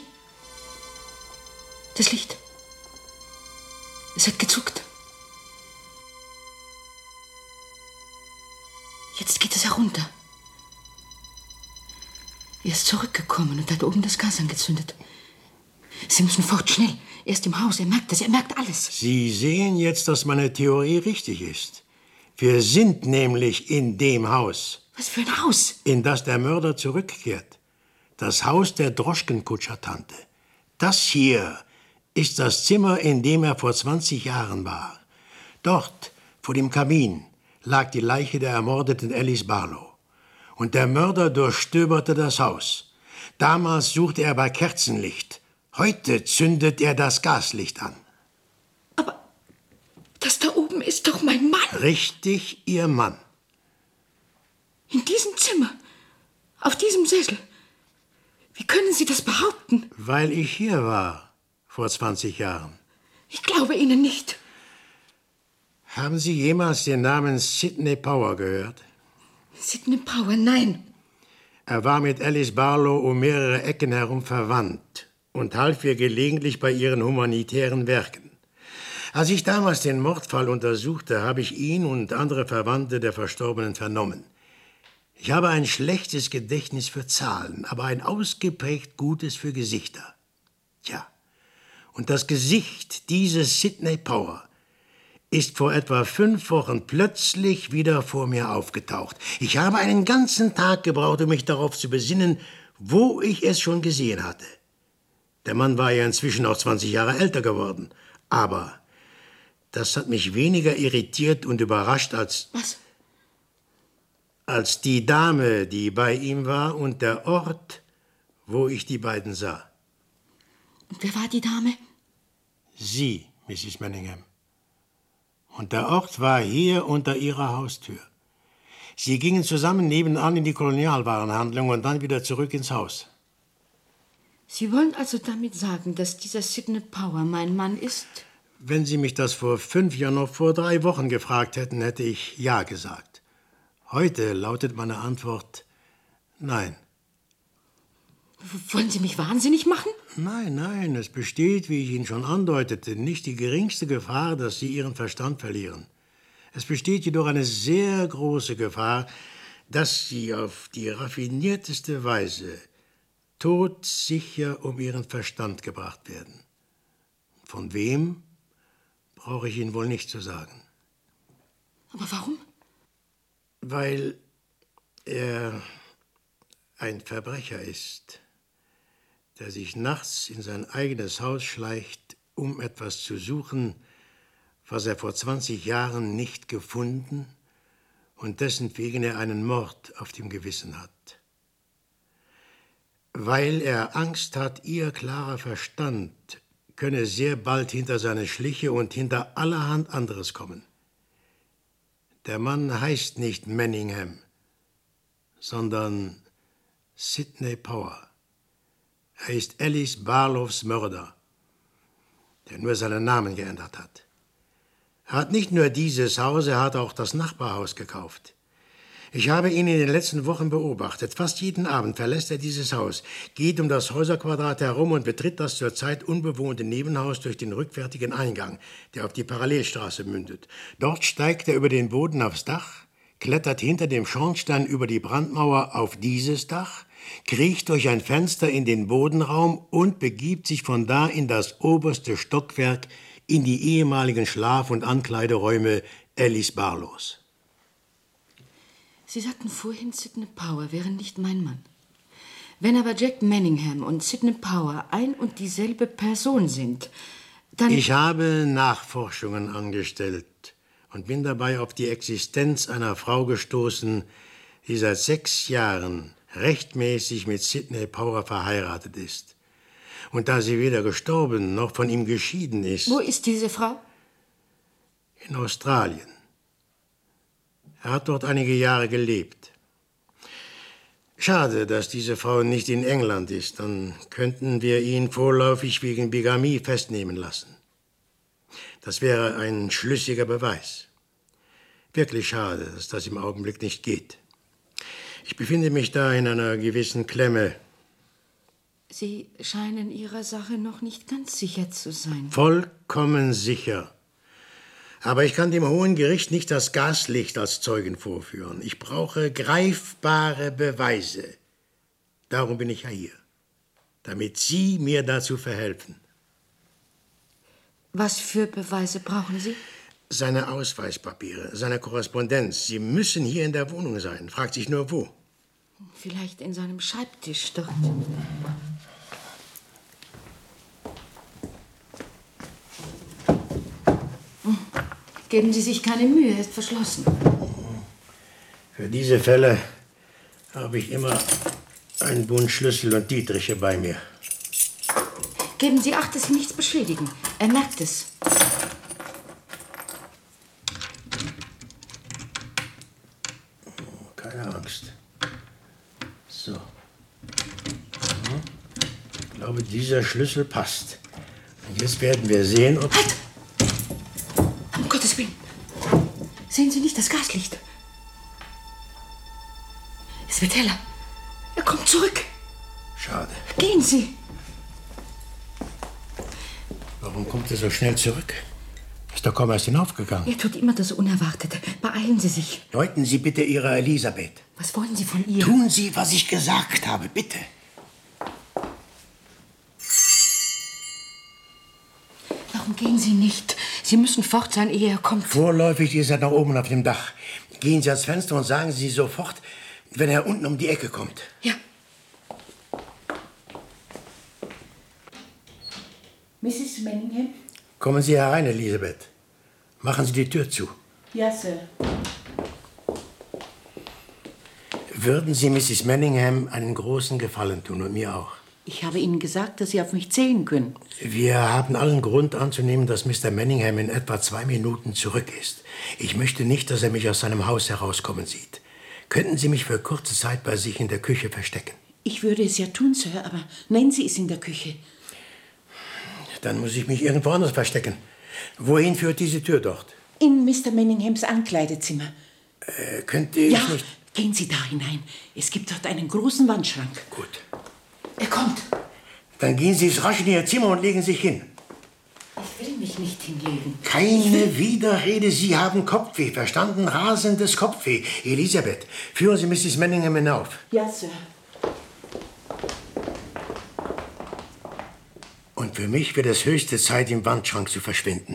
Das Licht. Es hat gezuckt. Jetzt geht es herunter. Er ist zurückgekommen und hat oben das Gas angezündet. Sie müssen fort, schnell. Er ist im Haus, er merkt es, er merkt alles. Sie sehen jetzt, dass meine Theorie richtig ist. Wir sind nämlich in dem Haus. Was für ein Haus? In das der Mörder zurückkehrt. Das Haus der Droschkenkutscher-Tante. Das hier ist das Zimmer, in dem er vor zwanzig Jahren war. Dort, vor dem Kamin, lag die Leiche der ermordeten Alice Barlow. Und der Mörder durchstöberte das Haus. Damals suchte er bei Kerzenlicht. Heute zündet er das Gaslicht an. Aber das da oben ist doch mein Mann. Richtig, Ihr Mann. In diesem Zimmer, auf diesem Sessel. Wie können Sie das behaupten? Weil ich hier war, vor zwanzig Jahren. Ich glaube Ihnen nicht. Haben Sie jemals den Namen Sidney Power gehört? Sidney Power, nein. Er war mit Alice Barlow um mehrere Ecken herum verwandt und half ihr gelegentlich bei ihren humanitären Werken. Als ich damals den Mordfall untersuchte, habe ich ihn und andere Verwandte der Verstorbenen vernommen. Ich habe ein schlechtes Gedächtnis für Zahlen, aber ein ausgeprägt gutes für Gesichter. Tja, und das Gesicht dieses Sidney Power ist vor etwa fünf Wochen plötzlich wieder vor mir aufgetaucht. Ich habe einen ganzen Tag gebraucht, um mich darauf zu besinnen, wo ich es schon gesehen hatte. Der Mann war ja inzwischen auch zwanzig Jahre älter geworden. Aber das hat mich weniger irritiert und überrascht als... Was? Als die Dame, die bei ihm war und der Ort, wo ich die beiden sah. Und wer war die Dame? Sie, Missus Manningham. Und der Ort war hier unter ihrer Haustür. Sie gingen zusammen nebenan in die Kolonialwarenhandlung und dann wieder zurück ins Haus. Sie wollen also damit sagen, dass dieser Sidney Power mein Mann ist? Wenn Sie mich das vor fünf, ja noch vor drei Wochen gefragt hätten, hätte ich ja gesagt. Heute lautet meine Antwort nein. Wollen Sie mich wahnsinnig machen? Nein, nein, es besteht, wie ich Ihnen schon andeutete, nicht die geringste Gefahr, dass Sie Ihren Verstand verlieren. Es besteht jedoch eine sehr große Gefahr, dass Sie auf die raffinierteste Weise todsicher um Ihren Verstand gebracht werden. Von wem, brauche ich Ihnen wohl nicht zu sagen. Aber warum? Weil er ein Verbrecher ist, der sich nachts in sein eigenes Haus schleicht, um etwas zu suchen, was er vor zwanzig Jahren nicht gefunden und dessen wegen er einen Mord auf dem Gewissen hat. Weil er Angst hat, ihr klarer Verstand könne sehr bald hinter seine Schliche und hinter allerhand anderes kommen. Der Mann heißt nicht Manningham, sondern Sidney Power. Er ist Alice Barlows Mörder, der nur seinen Namen geändert hat. Er hat nicht nur dieses Haus, er hat auch das Nachbarhaus gekauft. Ich habe ihn in den letzten Wochen beobachtet. Fast jeden Abend verlässt er dieses Haus, geht um das Häuserquadrat herum und betritt das zurzeit unbewohnte Nebenhaus durch den rückwärtigen Eingang, der auf die Parallelstraße mündet. Dort steigt er über den Boden aufs Dach, klettert hinter dem Schornstein über die Brandmauer auf dieses Dach, kriecht durch ein Fenster in den Bodenraum und begibt sich von da in das oberste Stockwerk in die ehemaligen Schlaf- und Ankleideräume Alice Barlows. Sie sagten vorhin, Sidney Power wäre nicht mein Mann. Wenn aber Jack Manningham und Sidney Power ein und dieselbe Person sind, dann... Ich habe Nachforschungen angestellt und bin dabei auf die Existenz einer Frau gestoßen, die seit sechs Jahren rechtmäßig mit Sidney Power verheiratet ist. Und da sie weder gestorben noch von ihm geschieden ist... Wo ist diese Frau? In Australien. Er hat dort einige Jahre gelebt. Schade, dass diese Frau nicht in England ist. Dann könnten wir ihn vorläufig wegen Bigamie festnehmen lassen. Das wäre ein schlüssiger Beweis. Wirklich schade, dass das im Augenblick nicht geht. Ich befinde mich da in einer gewissen Klemme. Sie scheinen Ihrer Sache noch nicht ganz sicher zu sein. Vollkommen sicher. Aber ich kann dem Hohen Gericht nicht das Gaslicht als Zeugen vorführen. Ich brauche greifbare Beweise. Darum bin ich ja hier, damit Sie mir dazu verhelfen. Was für Beweise brauchen Sie? Seine Ausweispapiere, seine Korrespondenz. Sie müssen hier in der Wohnung sein. Fragt sich nur, wo. Vielleicht in seinem Schreibtisch dort. Geben Sie sich keine Mühe, er ist verschlossen. Für diese Fälle habe ich immer einen Bund Schlüssel und Dietriche bei mir. Geben Sie Acht, dass Sie nichts beschädigen. Er merkt es. Keine Angst. So. Ich glaube, dieser Schlüssel passt. Und jetzt werden wir sehen, ob... Halt! Um Gottes Willen. Sehen Sie nicht das Gaslicht? Es wird heller. Er kommt zurück. Schade. Gehen Sie. Warum kommt er so schnell zurück? Ist doch kaum erst hinaufgegangen. Er tut immer das Unerwartete. Beeilen Sie sich. Deuten Sie bitte Ihrer Elisabeth. Was wollen Sie von ihr? Tun Sie, was ich gesagt habe, bitte. Warum gehen Sie nicht? Sie müssen fort sein, ehe er kommt. Vorläufig ist er da oben auf dem Dach. Gehen Sie ans Fenster und sagen Sie sofort, wenn er unten um die Ecke kommt. Ja. Missus Manningham? Kommen Sie herein, Elisabeth. Machen Sie die Tür zu. Ja, Sir. Würden Sie Missus Manningham einen großen Gefallen tun und mir auch? Ich habe Ihnen gesagt, dass Sie auf mich zählen können. Wir haben allen Grund anzunehmen, dass Mister Manningham in etwa zwei Minuten zurück ist. Ich möchte nicht, dass er mich aus seinem Haus herauskommen sieht. Könnten Sie mich für kurze Zeit bei sich in der Küche verstecken? Ich würde es ja tun, Sir, aber Nancy ist in der Küche. Dann muss ich mich irgendwo anders verstecken. Wohin führt diese Tür dort? In Mister Manninghams Ankleidezimmer. Äh, könnte ich ja, nicht... gehen Sie da hinein. Es gibt dort einen großen Wandschrank. Gut. Er kommt. Dann gehen Sie rasch in Ihr Zimmer und legen sich hin. Ich will mich nicht hinlegen. Keine Widerrede, Sie haben Kopfweh, verstanden? Rasendes Kopfweh. Elisabeth, führen Sie Missus Manningham hinauf. Ja, Sir. Und für mich wird es höchste Zeit, im Wandschrank zu verschwinden.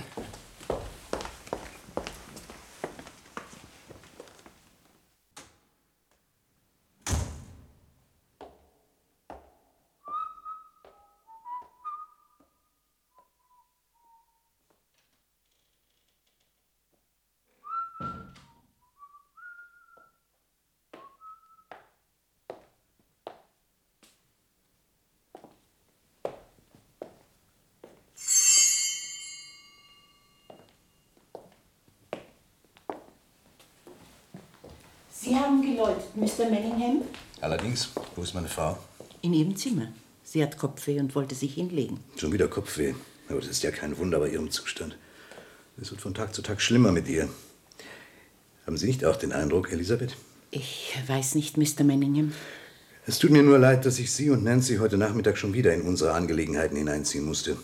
Sie haben geläutet, Mister Manningham? Allerdings, wo ist meine Frau? In ihrem Zimmer. Sie hat Kopfweh und wollte sich hinlegen. Schon wieder Kopfweh. Aber das ist ja kein Wunder bei Ihrem Zustand. Es wird von Tag zu Tag schlimmer mit ihr. Haben Sie nicht auch den Eindruck, Elisabeth? Ich weiß nicht, Mister Manningham. Es tut mir nur leid, dass ich Sie und Nancy heute Nachmittag schon wieder in unsere Angelegenheiten hineinziehen musste.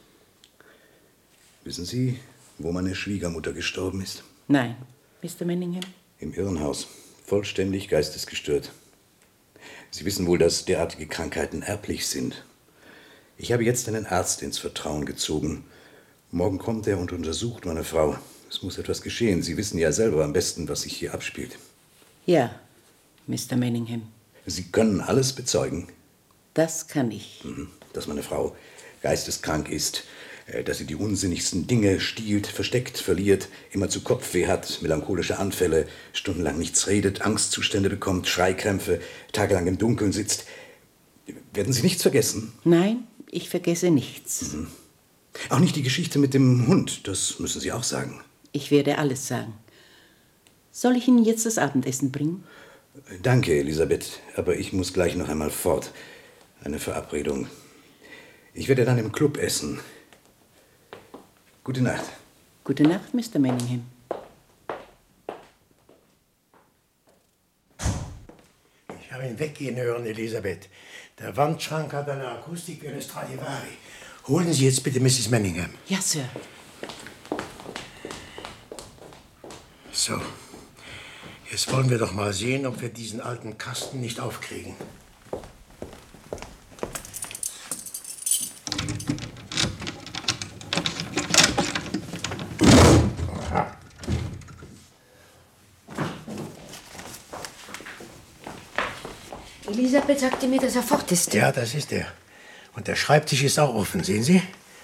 Wissen Sie, wo meine Schwiegermutter gestorben ist? Nein, Mister Manningham. Im Irrenhaus. Vollständig geistesgestört. Sie wissen wohl, dass derartige Krankheiten erblich sind. Ich habe jetzt einen Arzt ins Vertrauen gezogen. Morgen kommt er und untersucht meine Frau. Es muss etwas geschehen. Sie wissen ja selber am besten, was sich hier abspielt. Ja, Mister Manningham. Sie können alles bezeugen. Das kann ich. Mhm. Dass meine Frau geisteskrank ist, dass sie die unsinnigsten Dinge stiehlt, versteckt, verliert, immer zu Kopfweh hat, melancholische Anfälle, stundenlang nichts redet, Angstzustände bekommt, Schreikrämpfe, tagelang im Dunkeln sitzt. Werden Sie nichts vergessen? Nein, ich vergesse nichts. Mhm. Auch nicht die Geschichte mit dem Hund, das müssen Sie auch sagen. Ich werde alles sagen. Soll ich Ihnen jetzt das Abendessen bringen? Danke, Elisabeth, aber ich muss gleich noch einmal fort. Eine Verabredung. Ich werde dann im Club essen. Gute Nacht. Gute Nacht, Mister Manningham. Ich habe ihn weggehen hören, Elisabeth. Der Wandschrank hat eine Akustik wie eine Stradivari. Holen Sie jetzt bitte Misses Manningham. Ja, Sir. So. Jetzt wollen wir doch mal sehen, ob wir diesen alten Kasten nicht aufkriegen. Elisabeth sagte mir, dass er fort ist. Ja, das ist er. Und der Schreibtisch ist auch offen, sehen Sie?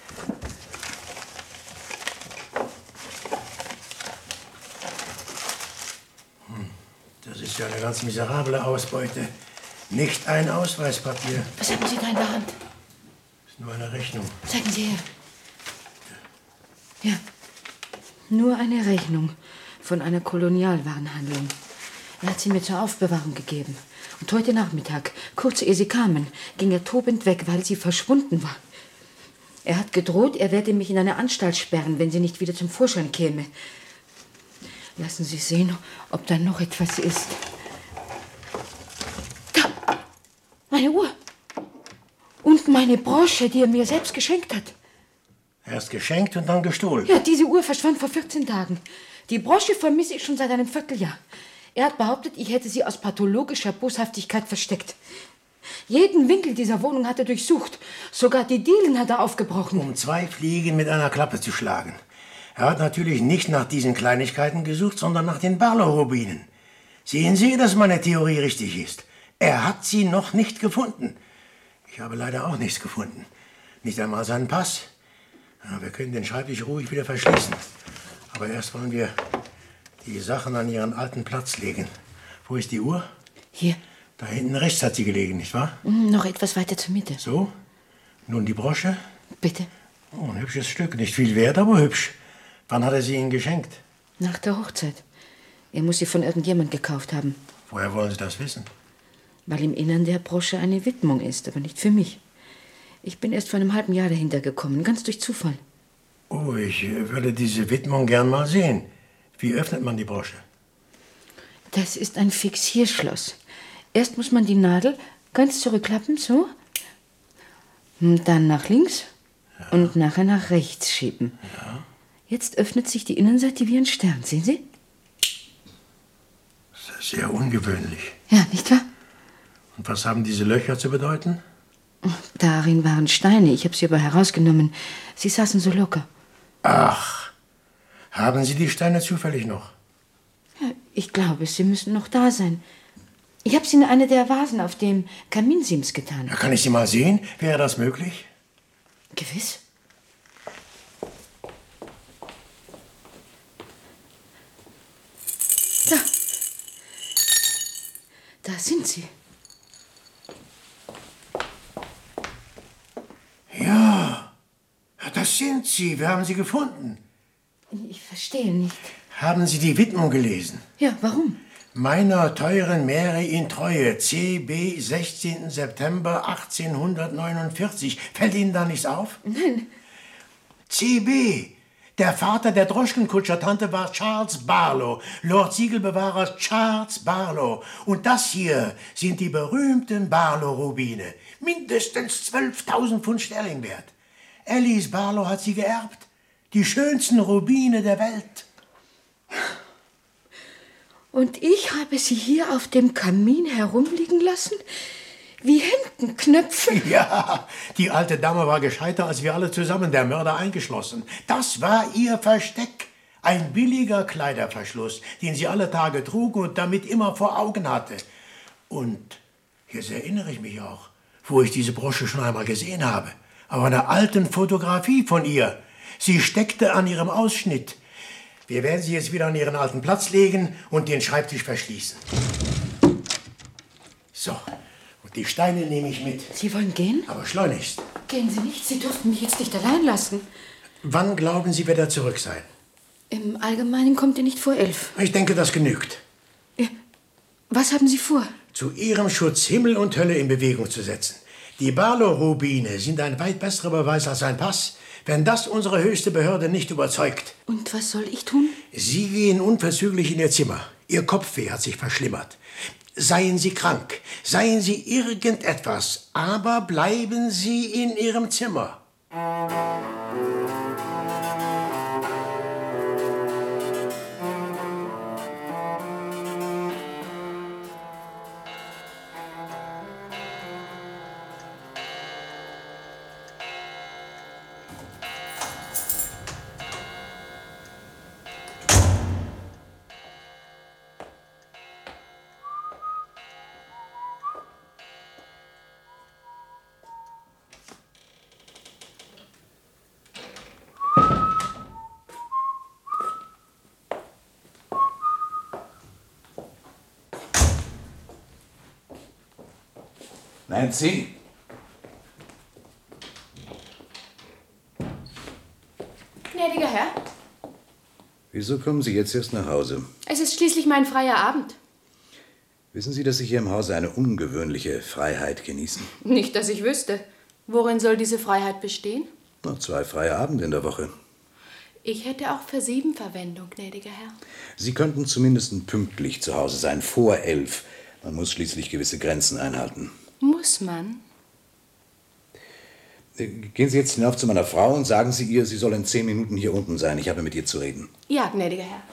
Hm, das ist ja eine ganz miserable Ausbeute. Nicht ein Ausweispapier. Was haben Sie da in der Hand? Das ist nur eine Rechnung. Zeigen Sie her. Ja, nur eine Rechnung von einer Kolonialwarenhandlung. Er hat sie mir zur Aufbewahrung gegeben. Und heute Nachmittag, kurz ehe Sie kamen, ging er tobend weg, weil sie verschwunden war. Er hat gedroht, er werde mich in eine Anstalt sperren, wenn sie nicht wieder zum Vorschein käme. Lassen Sie sehen, ob da noch etwas ist. Da! Meine Uhr! Und meine Brosche, die er mir selbst geschenkt hat. Erst geschenkt und dann gestohlen. Ja, diese Uhr verschwand vor vierzehn Tagen. Die Brosche vermisse ich schon seit einem Vierteljahr. Er hat behauptet, ich hätte sie aus pathologischer Boshaftigkeit versteckt. Jeden Winkel dieser Wohnung hat er durchsucht. Sogar die Dielen hat er aufgebrochen. Um zwei Fliegen mit einer Klappe zu schlagen. Er hat natürlich nicht nach diesen Kleinigkeiten gesucht, sondern nach den Barlow-Rubinen. Sehen Sie, dass meine Theorie richtig ist. Er hat sie noch nicht gefunden. Ich habe leider auch nichts gefunden. Nicht einmal seinen Pass. Ja, wir können den Schreibtisch ruhig wieder verschließen. Aber erst wollen wir die Sachen an ihren alten Platz legen. Wo ist die Uhr? Hier. Da hinten rechts hat sie gelegen, nicht wahr? Mm, noch etwas weiter zur Mitte. So? Nun die Brosche? Bitte. Oh, ein hübsches Stück. Nicht viel wert, aber hübsch. Wann hat er sie Ihnen geschenkt? Nach der Hochzeit. Er muss sie von irgendjemand gekauft haben. Woher wollen Sie das wissen? Weil im Innern der Brosche eine Widmung ist, aber nicht für mich. Ich bin erst vor einem halben Jahr dahinter gekommen, ganz durch Zufall. Oh, ich würde diese Widmung gern mal sehen. Wie öffnet man die Brosche? Das ist ein Fixierschloss. Erst muss man die Nadel ganz zurückklappen, so. Und dann nach links ja. Und nachher nach rechts schieben. Ja. Jetzt öffnet sich die Innenseite wie ein Stern, sehen Sie? Das ist sehr ungewöhnlich. Ja, nicht wahr? Und was haben diese Löcher zu bedeuten? Darin waren Steine. Ich habe sie aber herausgenommen. Sie saßen so locker. Ach, haben Sie die Steine zufällig noch? Ja, ich glaube, sie müssen noch da sein. Ich habe sie in eine der Vasen auf dem Kaminsims getan. Ja, kann ich sie mal sehen? Wäre das möglich? Gewiss. Da. Da sind sie. Ja, das sind sie. Wir haben sie gefunden. Ich verstehe nicht. Haben Sie die Widmung gelesen? Ja, warum? Meiner teuren Mary in Treue, C B, sechzehnten September achtzehnhundertneunundvierzig. Fällt Ihnen da nichts auf? Nein. C B, der Vater der Droschkenkutscher-Tante war Charles Barlow, Lord Siegelbewahrer Charles Barlow. Und das hier sind die berühmten Barlow-Rubine. Mindestens zwölftausend Pfund Sterling wert. Alice Barlow hat sie geerbt. Die schönsten Rubine der Welt. Und ich habe sie hier auf dem Kamin herumliegen lassen? Wie Hemdenknöpfe? Ja, die alte Dame war gescheiter als wir alle zusammen, der Mörder eingeschlossen. Das war ihr Versteck. Ein billiger Kleiderverschluss, den sie alle Tage trug und damit immer vor Augen hatte. Und jetzt erinnere ich mich auch, wo ich diese Brosche schon einmal gesehen habe. Auf einer alten Fotografie von ihr. Sie steckte an ihrem Ausschnitt. Wir werden sie jetzt wieder an ihren alten Platz legen und den Schreibtisch verschließen. So, und die Steine nehme ich mit. Sie wollen gehen? Aber schleunigst. Gehen Sie nicht, Sie dürfen mich jetzt nicht allein lassen. Wann glauben Sie, wird er zurück sein? Im Allgemeinen kommt er nicht vor elf. Ich denke, das genügt. Was haben Sie vor? Zu Ihrem Schutz Himmel und Hölle in Bewegung zu setzen. Die Barlow-Rubine sind ein weit besserer Beweis als ein Pass, wenn das unsere höchste Behörde nicht überzeugt. Und was soll ich tun? Sie gehen unverzüglich in Ihr Zimmer. Ihr Kopfweh hat sich verschlimmert. Seien Sie krank, seien Sie irgendetwas, aber bleiben Sie in Ihrem Zimmer. Nancy? Gnädiger Herr, Wieso kommen Sie jetzt erst nach Hause? es ist schließlich mein freier Abend. Wissen Sie, dass Sie hier im Hause eine ungewöhnliche Freiheit genießen? Nicht, dass ich wüsste. Worin soll diese Freiheit bestehen? Noch zwei freie Abende in der Woche. Ich hätte auch für sieben Verwendung, gnädiger Herr. Sie könnten zumindest pünktlich zu Hause sein, vor elf. Man muss schließlich gewisse Grenzen einhalten. Muss man? Gehen Sie jetzt hinauf zu meiner Frau und sagen Sie ihr, sie soll in zehn Minuten hier unten sein. Ich habe mit ihr zu reden. Ja, gnädiger Herr.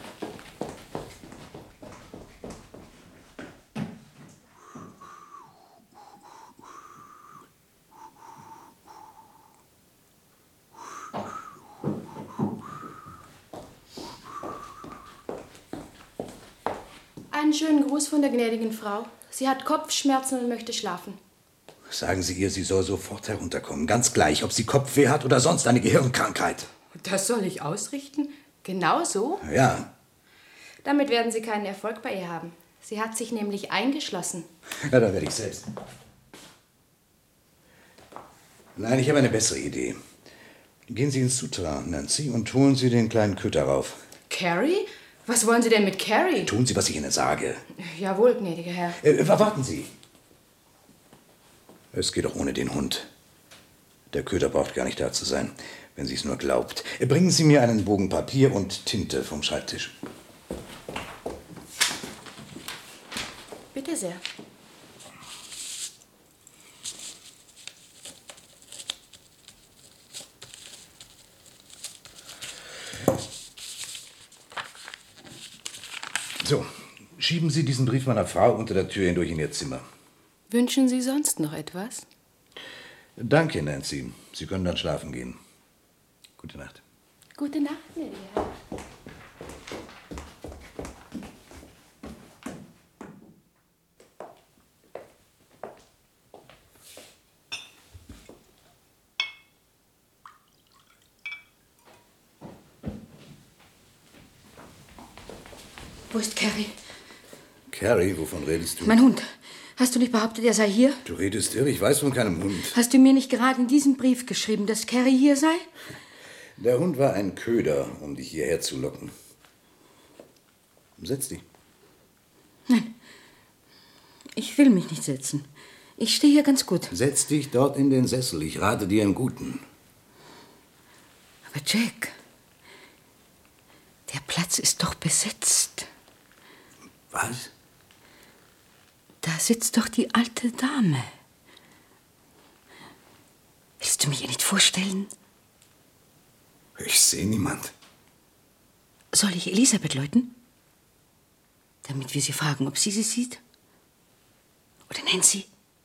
Einen schönen Gruß von der gnädigen Frau. Sie hat Kopfschmerzen und möchte schlafen. Sagen Sie ihr, sie soll sofort herunterkommen. Ganz gleich, ob sie Kopfweh hat oder sonst eine Gehirnkrankheit. Das soll ich ausrichten? Genau so? Ja. Damit werden Sie keinen Erfolg bei ihr haben. Sie hat sich nämlich eingeschlossen. Ja, da werde ich selbst. Nein, ich habe eine bessere Idee. Gehen Sie ins Souterrain, Nancy, und holen Sie den kleinen Köter rauf. Carrie? Was wollen Sie denn mit Carrie? Tun Sie, was ich Ihnen sage. Jawohl, gnädiger Herr. Äh, warten Sie. Es geht doch ohne den Hund. Der Köter braucht gar nicht da zu sein, wenn sie es nur glaubt. Bringen Sie mir einen Bogen Papier und Tinte vom Schreibtisch. Bitte sehr. So, schieben Sie diesen Brief meiner Frau unter der Tür hindurch in Ihr Zimmer. Wünschen Sie sonst noch etwas? Danke, Nancy. Sie können dann schlafen gehen. Gute Nacht. Gute Nacht, gnädiger Herr. Wo ist Carrie? Carrie, wovon redest du? Mein Hund. Hast du nicht behauptet, er sei hier? Du redest irre, ich weiß von keinem Hund. Hast du mir nicht gerade in diesem Brief geschrieben, dass Carrie hier sei? Der Hund war ein Köder, um dich hierher zu locken. Setz dich. Nein, ich will mich nicht setzen. Ich stehe hier ganz gut. Setz dich dort in den Sessel. Ich rate dir im Guten. Aber Jack, der Platz ist doch besetzt. Was? Da sitzt doch die alte Dame. Willst du mir ihr nicht vorstellen? Ich sehe niemand. Soll ich Elisabeth läuten? Damit wir sie fragen, ob sie sie sieht? Oder Nancy?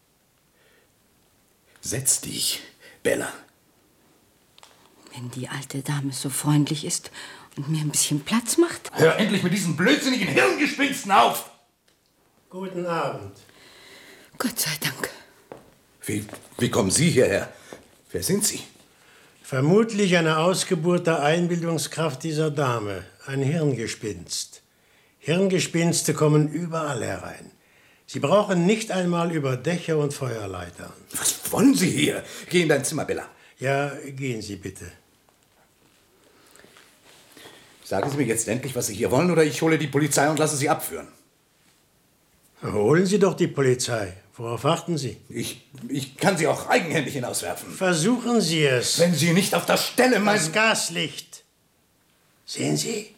Setz dich, Bella. Wenn die alte Dame so freundlich ist und mir ein bisschen Platz macht. Hör endlich mit diesen blödsinnigen Hirngespinsten auf! Guten Abend. Gott sei Dank. Wie, wie kommen Sie hierher? Wer sind Sie? Vermutlich eine Ausgeburt der Einbildungskraft dieser Dame. Ein Hirngespinst. Hirngespinste kommen überall herein. Sie brauchen nicht einmal über Dächer und Feuerleitern. Was wollen Sie hier? Geh in dein Zimmer, Bella. Ja, gehen Sie bitte. Sagen Sie mir jetzt endlich, was Sie hier wollen, oder ich hole die Polizei und lasse Sie abführen. Holen Sie doch die Polizei. Worauf warten Sie? Ich, ich kann Sie auch eigenhändig hinauswerfen. Versuchen Sie es. Wenn Sie nicht auf der Stelle mein... Das Gaslicht. Sehen Sie?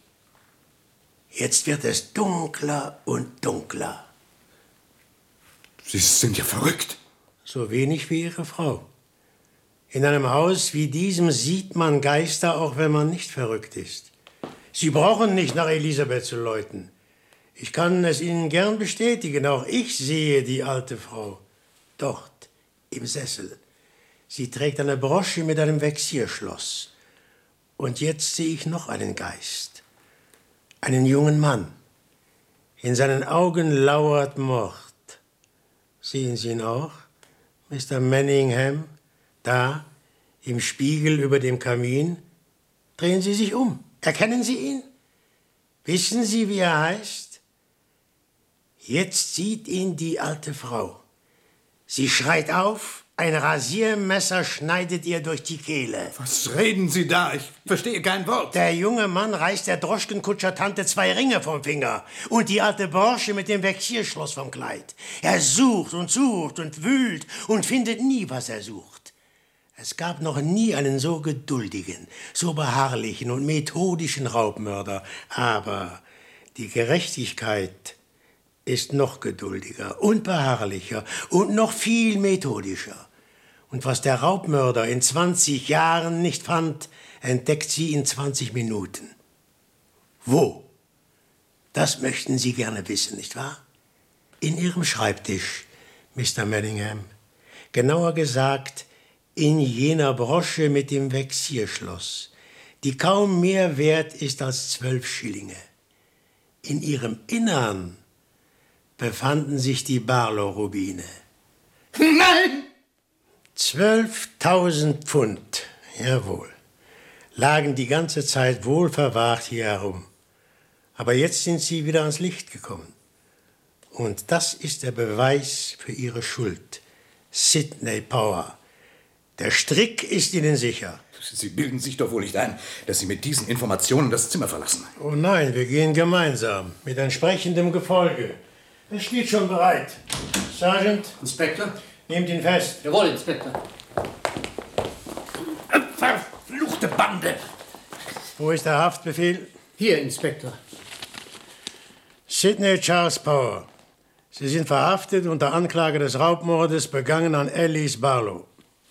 Jetzt wird es dunkler und dunkler. Sie sind ja verrückt. So wenig wie Ihre Frau. In einem Haus wie diesem sieht man Geister, auch wenn man nicht verrückt ist. Sie brauchen nicht nach Elisabeth zu läuten. Ich kann es Ihnen gern bestätigen, auch ich sehe die alte Frau. Dort, im Sessel. Sie trägt eine Brosche mit einem Vexierschloss. Und jetzt sehe ich noch einen Geist. Einen jungen Mann. In seinen Augen lauert Mord. Sehen Sie ihn auch, Mister Manningham? Da, im Spiegel über dem Kamin. Drehen Sie sich um. Erkennen Sie ihn? Wissen Sie, wie er heißt? Jetzt sieht ihn die alte Frau. Sie schreit auf, ein Rasiermesser schneidet ihr durch die Kehle. Was reden Sie da? Ich verstehe kein Wort. Der junge Mann reißt der Droschkenkutscher-Tante zwei Ringe vom Finger und die alte Brosche mit dem Vexierschloss vom Kleid. Er sucht und sucht und wühlt und findet nie, was er sucht. Es gab noch nie einen so geduldigen, so beharrlichen und methodischen Raubmörder. Aber die Gerechtigkeit ist noch geduldiger und beharrlicher und noch viel methodischer. Und was der Raubmörder in zwanzig Jahren nicht fand, entdeckt sie in zwanzig Minuten. Wo? Das möchten Sie gerne wissen, nicht wahr? In Ihrem Schreibtisch, Mister Manningham. Genauer gesagt, in jener Brosche mit dem Vexierschloss, die kaum mehr wert ist als zwölf Schillinge. In ihrem Innern befanden sich die Barlow-Rubine. Nein! Zwölftausend Pfund, jawohl, lagen die ganze Zeit wohl verwahrt hier herum. Aber jetzt sind sie wieder ans Licht gekommen. Und das ist der Beweis für ihre Schuld. Sidney Power. Der Strick ist Ihnen sicher. Sie bilden sich doch wohl nicht ein, dass Sie mit diesen Informationen das Zimmer verlassen. Oh nein, wir gehen gemeinsam, mit entsprechendem Gefolge. Es steht schon bereit. Sergeant. Inspektor? Nehmt ihn fest. Jawohl, Inspektor. Verfluchte Bande! Wo ist der Haftbefehl? Hier, Inspektor. Sidney Charles Power. Sie sind verhaftet unter Anklage des Raubmordes begangen an Alice Barlow.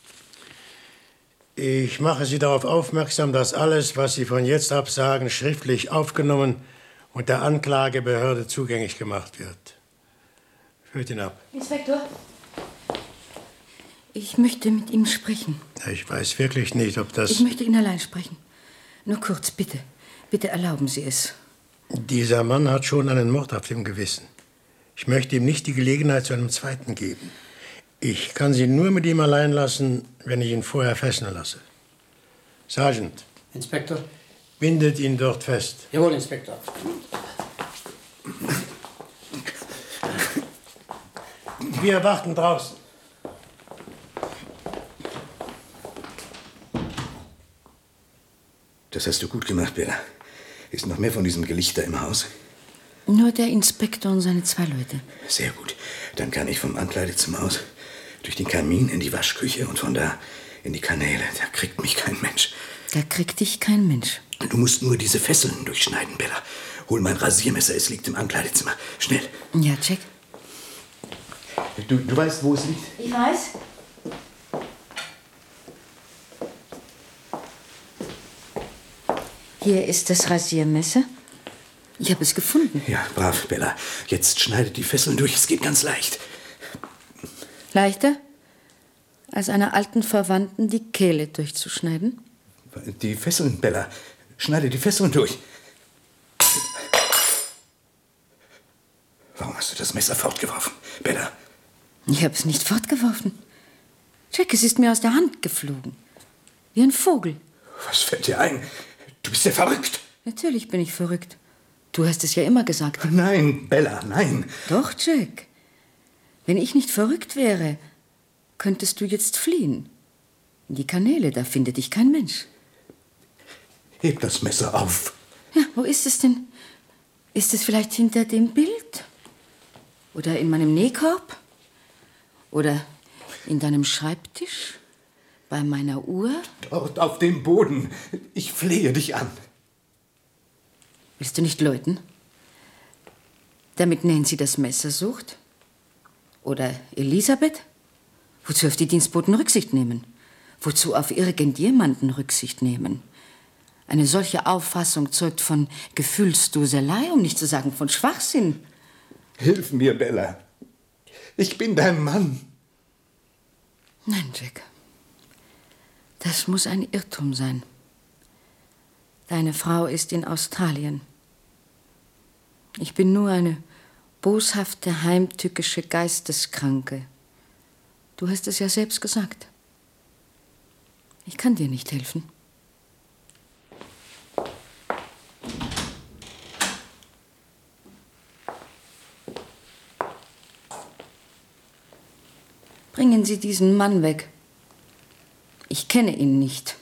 Ich mache Sie darauf aufmerksam, dass alles, was Sie von jetzt ab sagen, schriftlich aufgenommen und der Anklagebehörde zugänglich gemacht wird. Führt ihn ab. Inspektor, ich möchte mit ihm sprechen. Ich weiß wirklich nicht, ob das... Ich möchte ihn allein sprechen. Nur kurz, bitte. Bitte erlauben Sie es. Dieser Mann hat schon einen Mord auf dem Gewissen. Ich möchte ihm nicht die Gelegenheit zu einem zweiten geben. Ich kann Sie nur mit ihm allein lassen, wenn ich ihn vorher fesseln lasse. Sergeant. Inspektor? Bindet ihn dort fest. Jawohl, Inspektor. Wir warten draußen. Das hast du gut gemacht, Bella. Ist noch mehr von diesem Gelichter im Haus? Nur der Inspektor und seine zwei Leute. Sehr gut. Dann kann ich vom Ankleidezimmer aus durch den Kamin in die Waschküche und von da in die Kanäle. Da kriegt mich kein Mensch. Da kriegt dich kein Mensch. Du musst nur diese Fesseln durchschneiden, Bella. Hol mein Rasiermesser, es liegt im Ankleidezimmer. Schnell. Ja, Jack. Du, du weißt, wo es liegt? Ich weiß. Hier ist das Rasiermesser. Ich habe es gefunden. Ja, brav, Bella. Jetzt schneidet die Fesseln durch. Es geht ganz leicht. Leichter, als einer alten Verwandten die Kehle durchzuschneiden? Die Fesseln, Bella. Schneide die Fesseln durch. Warum hast du das Messer fortgeworfen, Bella? Ich habe es nicht fortgeworfen. Jack, es ist mir aus der Hand geflogen. Wie ein Vogel. Was fällt dir ein? Du bist ja verrückt. Natürlich bin ich verrückt. Du hast es ja immer gesagt. Nein, Bella, nein. Doch, Jack. Wenn ich nicht verrückt wäre, könntest du jetzt fliehen. In die Kanäle, da findet dich kein Mensch. Heb das Messer auf. Ja, wo ist es denn? Ist es vielleicht hinter dem Bild? Oder in meinem Nähkorb? Oder in deinem Schreibtisch? Bei meiner Uhr? Dort auf dem Boden. Ich flehe dich an. Willst du nicht läuten? Damit Nancy das Messer sucht? Oder Elisabeth? Wozu auf die Dienstboten Rücksicht nehmen? Wozu auf irgendjemanden Rücksicht nehmen? Eine solche Auffassung zeugt von Gefühlsduselei, um nicht zu sagen von Schwachsinn. Hilf mir, Bella. Ich bin dein Mann. Nein, Jack. Das muss ein Irrtum sein. Deine Frau ist in Australien. Ich bin nur eine boshafte, heimtückische Geisteskranke. Du hast es ja selbst gesagt. Ich kann dir nicht helfen. Bringen Sie diesen Mann weg. Ich kenne ihn nicht.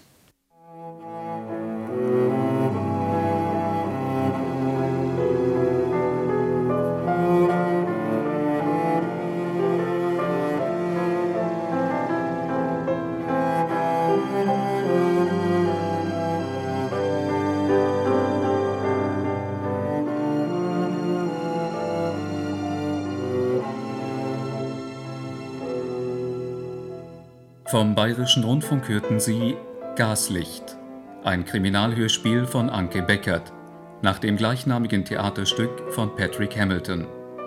Vom Bayerischen Rundfunk hörten Sie Gaslicht, ein Kriminalhörspiel von Anke Beckert, nach dem gleichnamigen Theaterstück von Patrick Hamilton.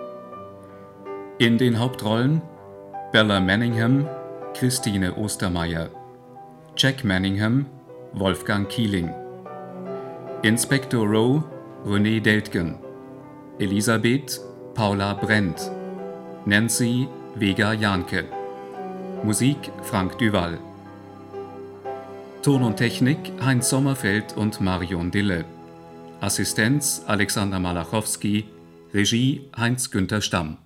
In den Hauptrollen Bella Manningham, Christine Ostermeier, Jack Manningham, Wolfgang Kieling, Inspektor Rowe, René Deltgen, Elisabeth, Paula Brent, Nancy, Vega Jahnke. Musik Frank Duval. Ton und Technik Heinz Sommerfeld und Marion Dille. Assistenz Alexander Malachowski. Regie Heinz-Günther Stamm.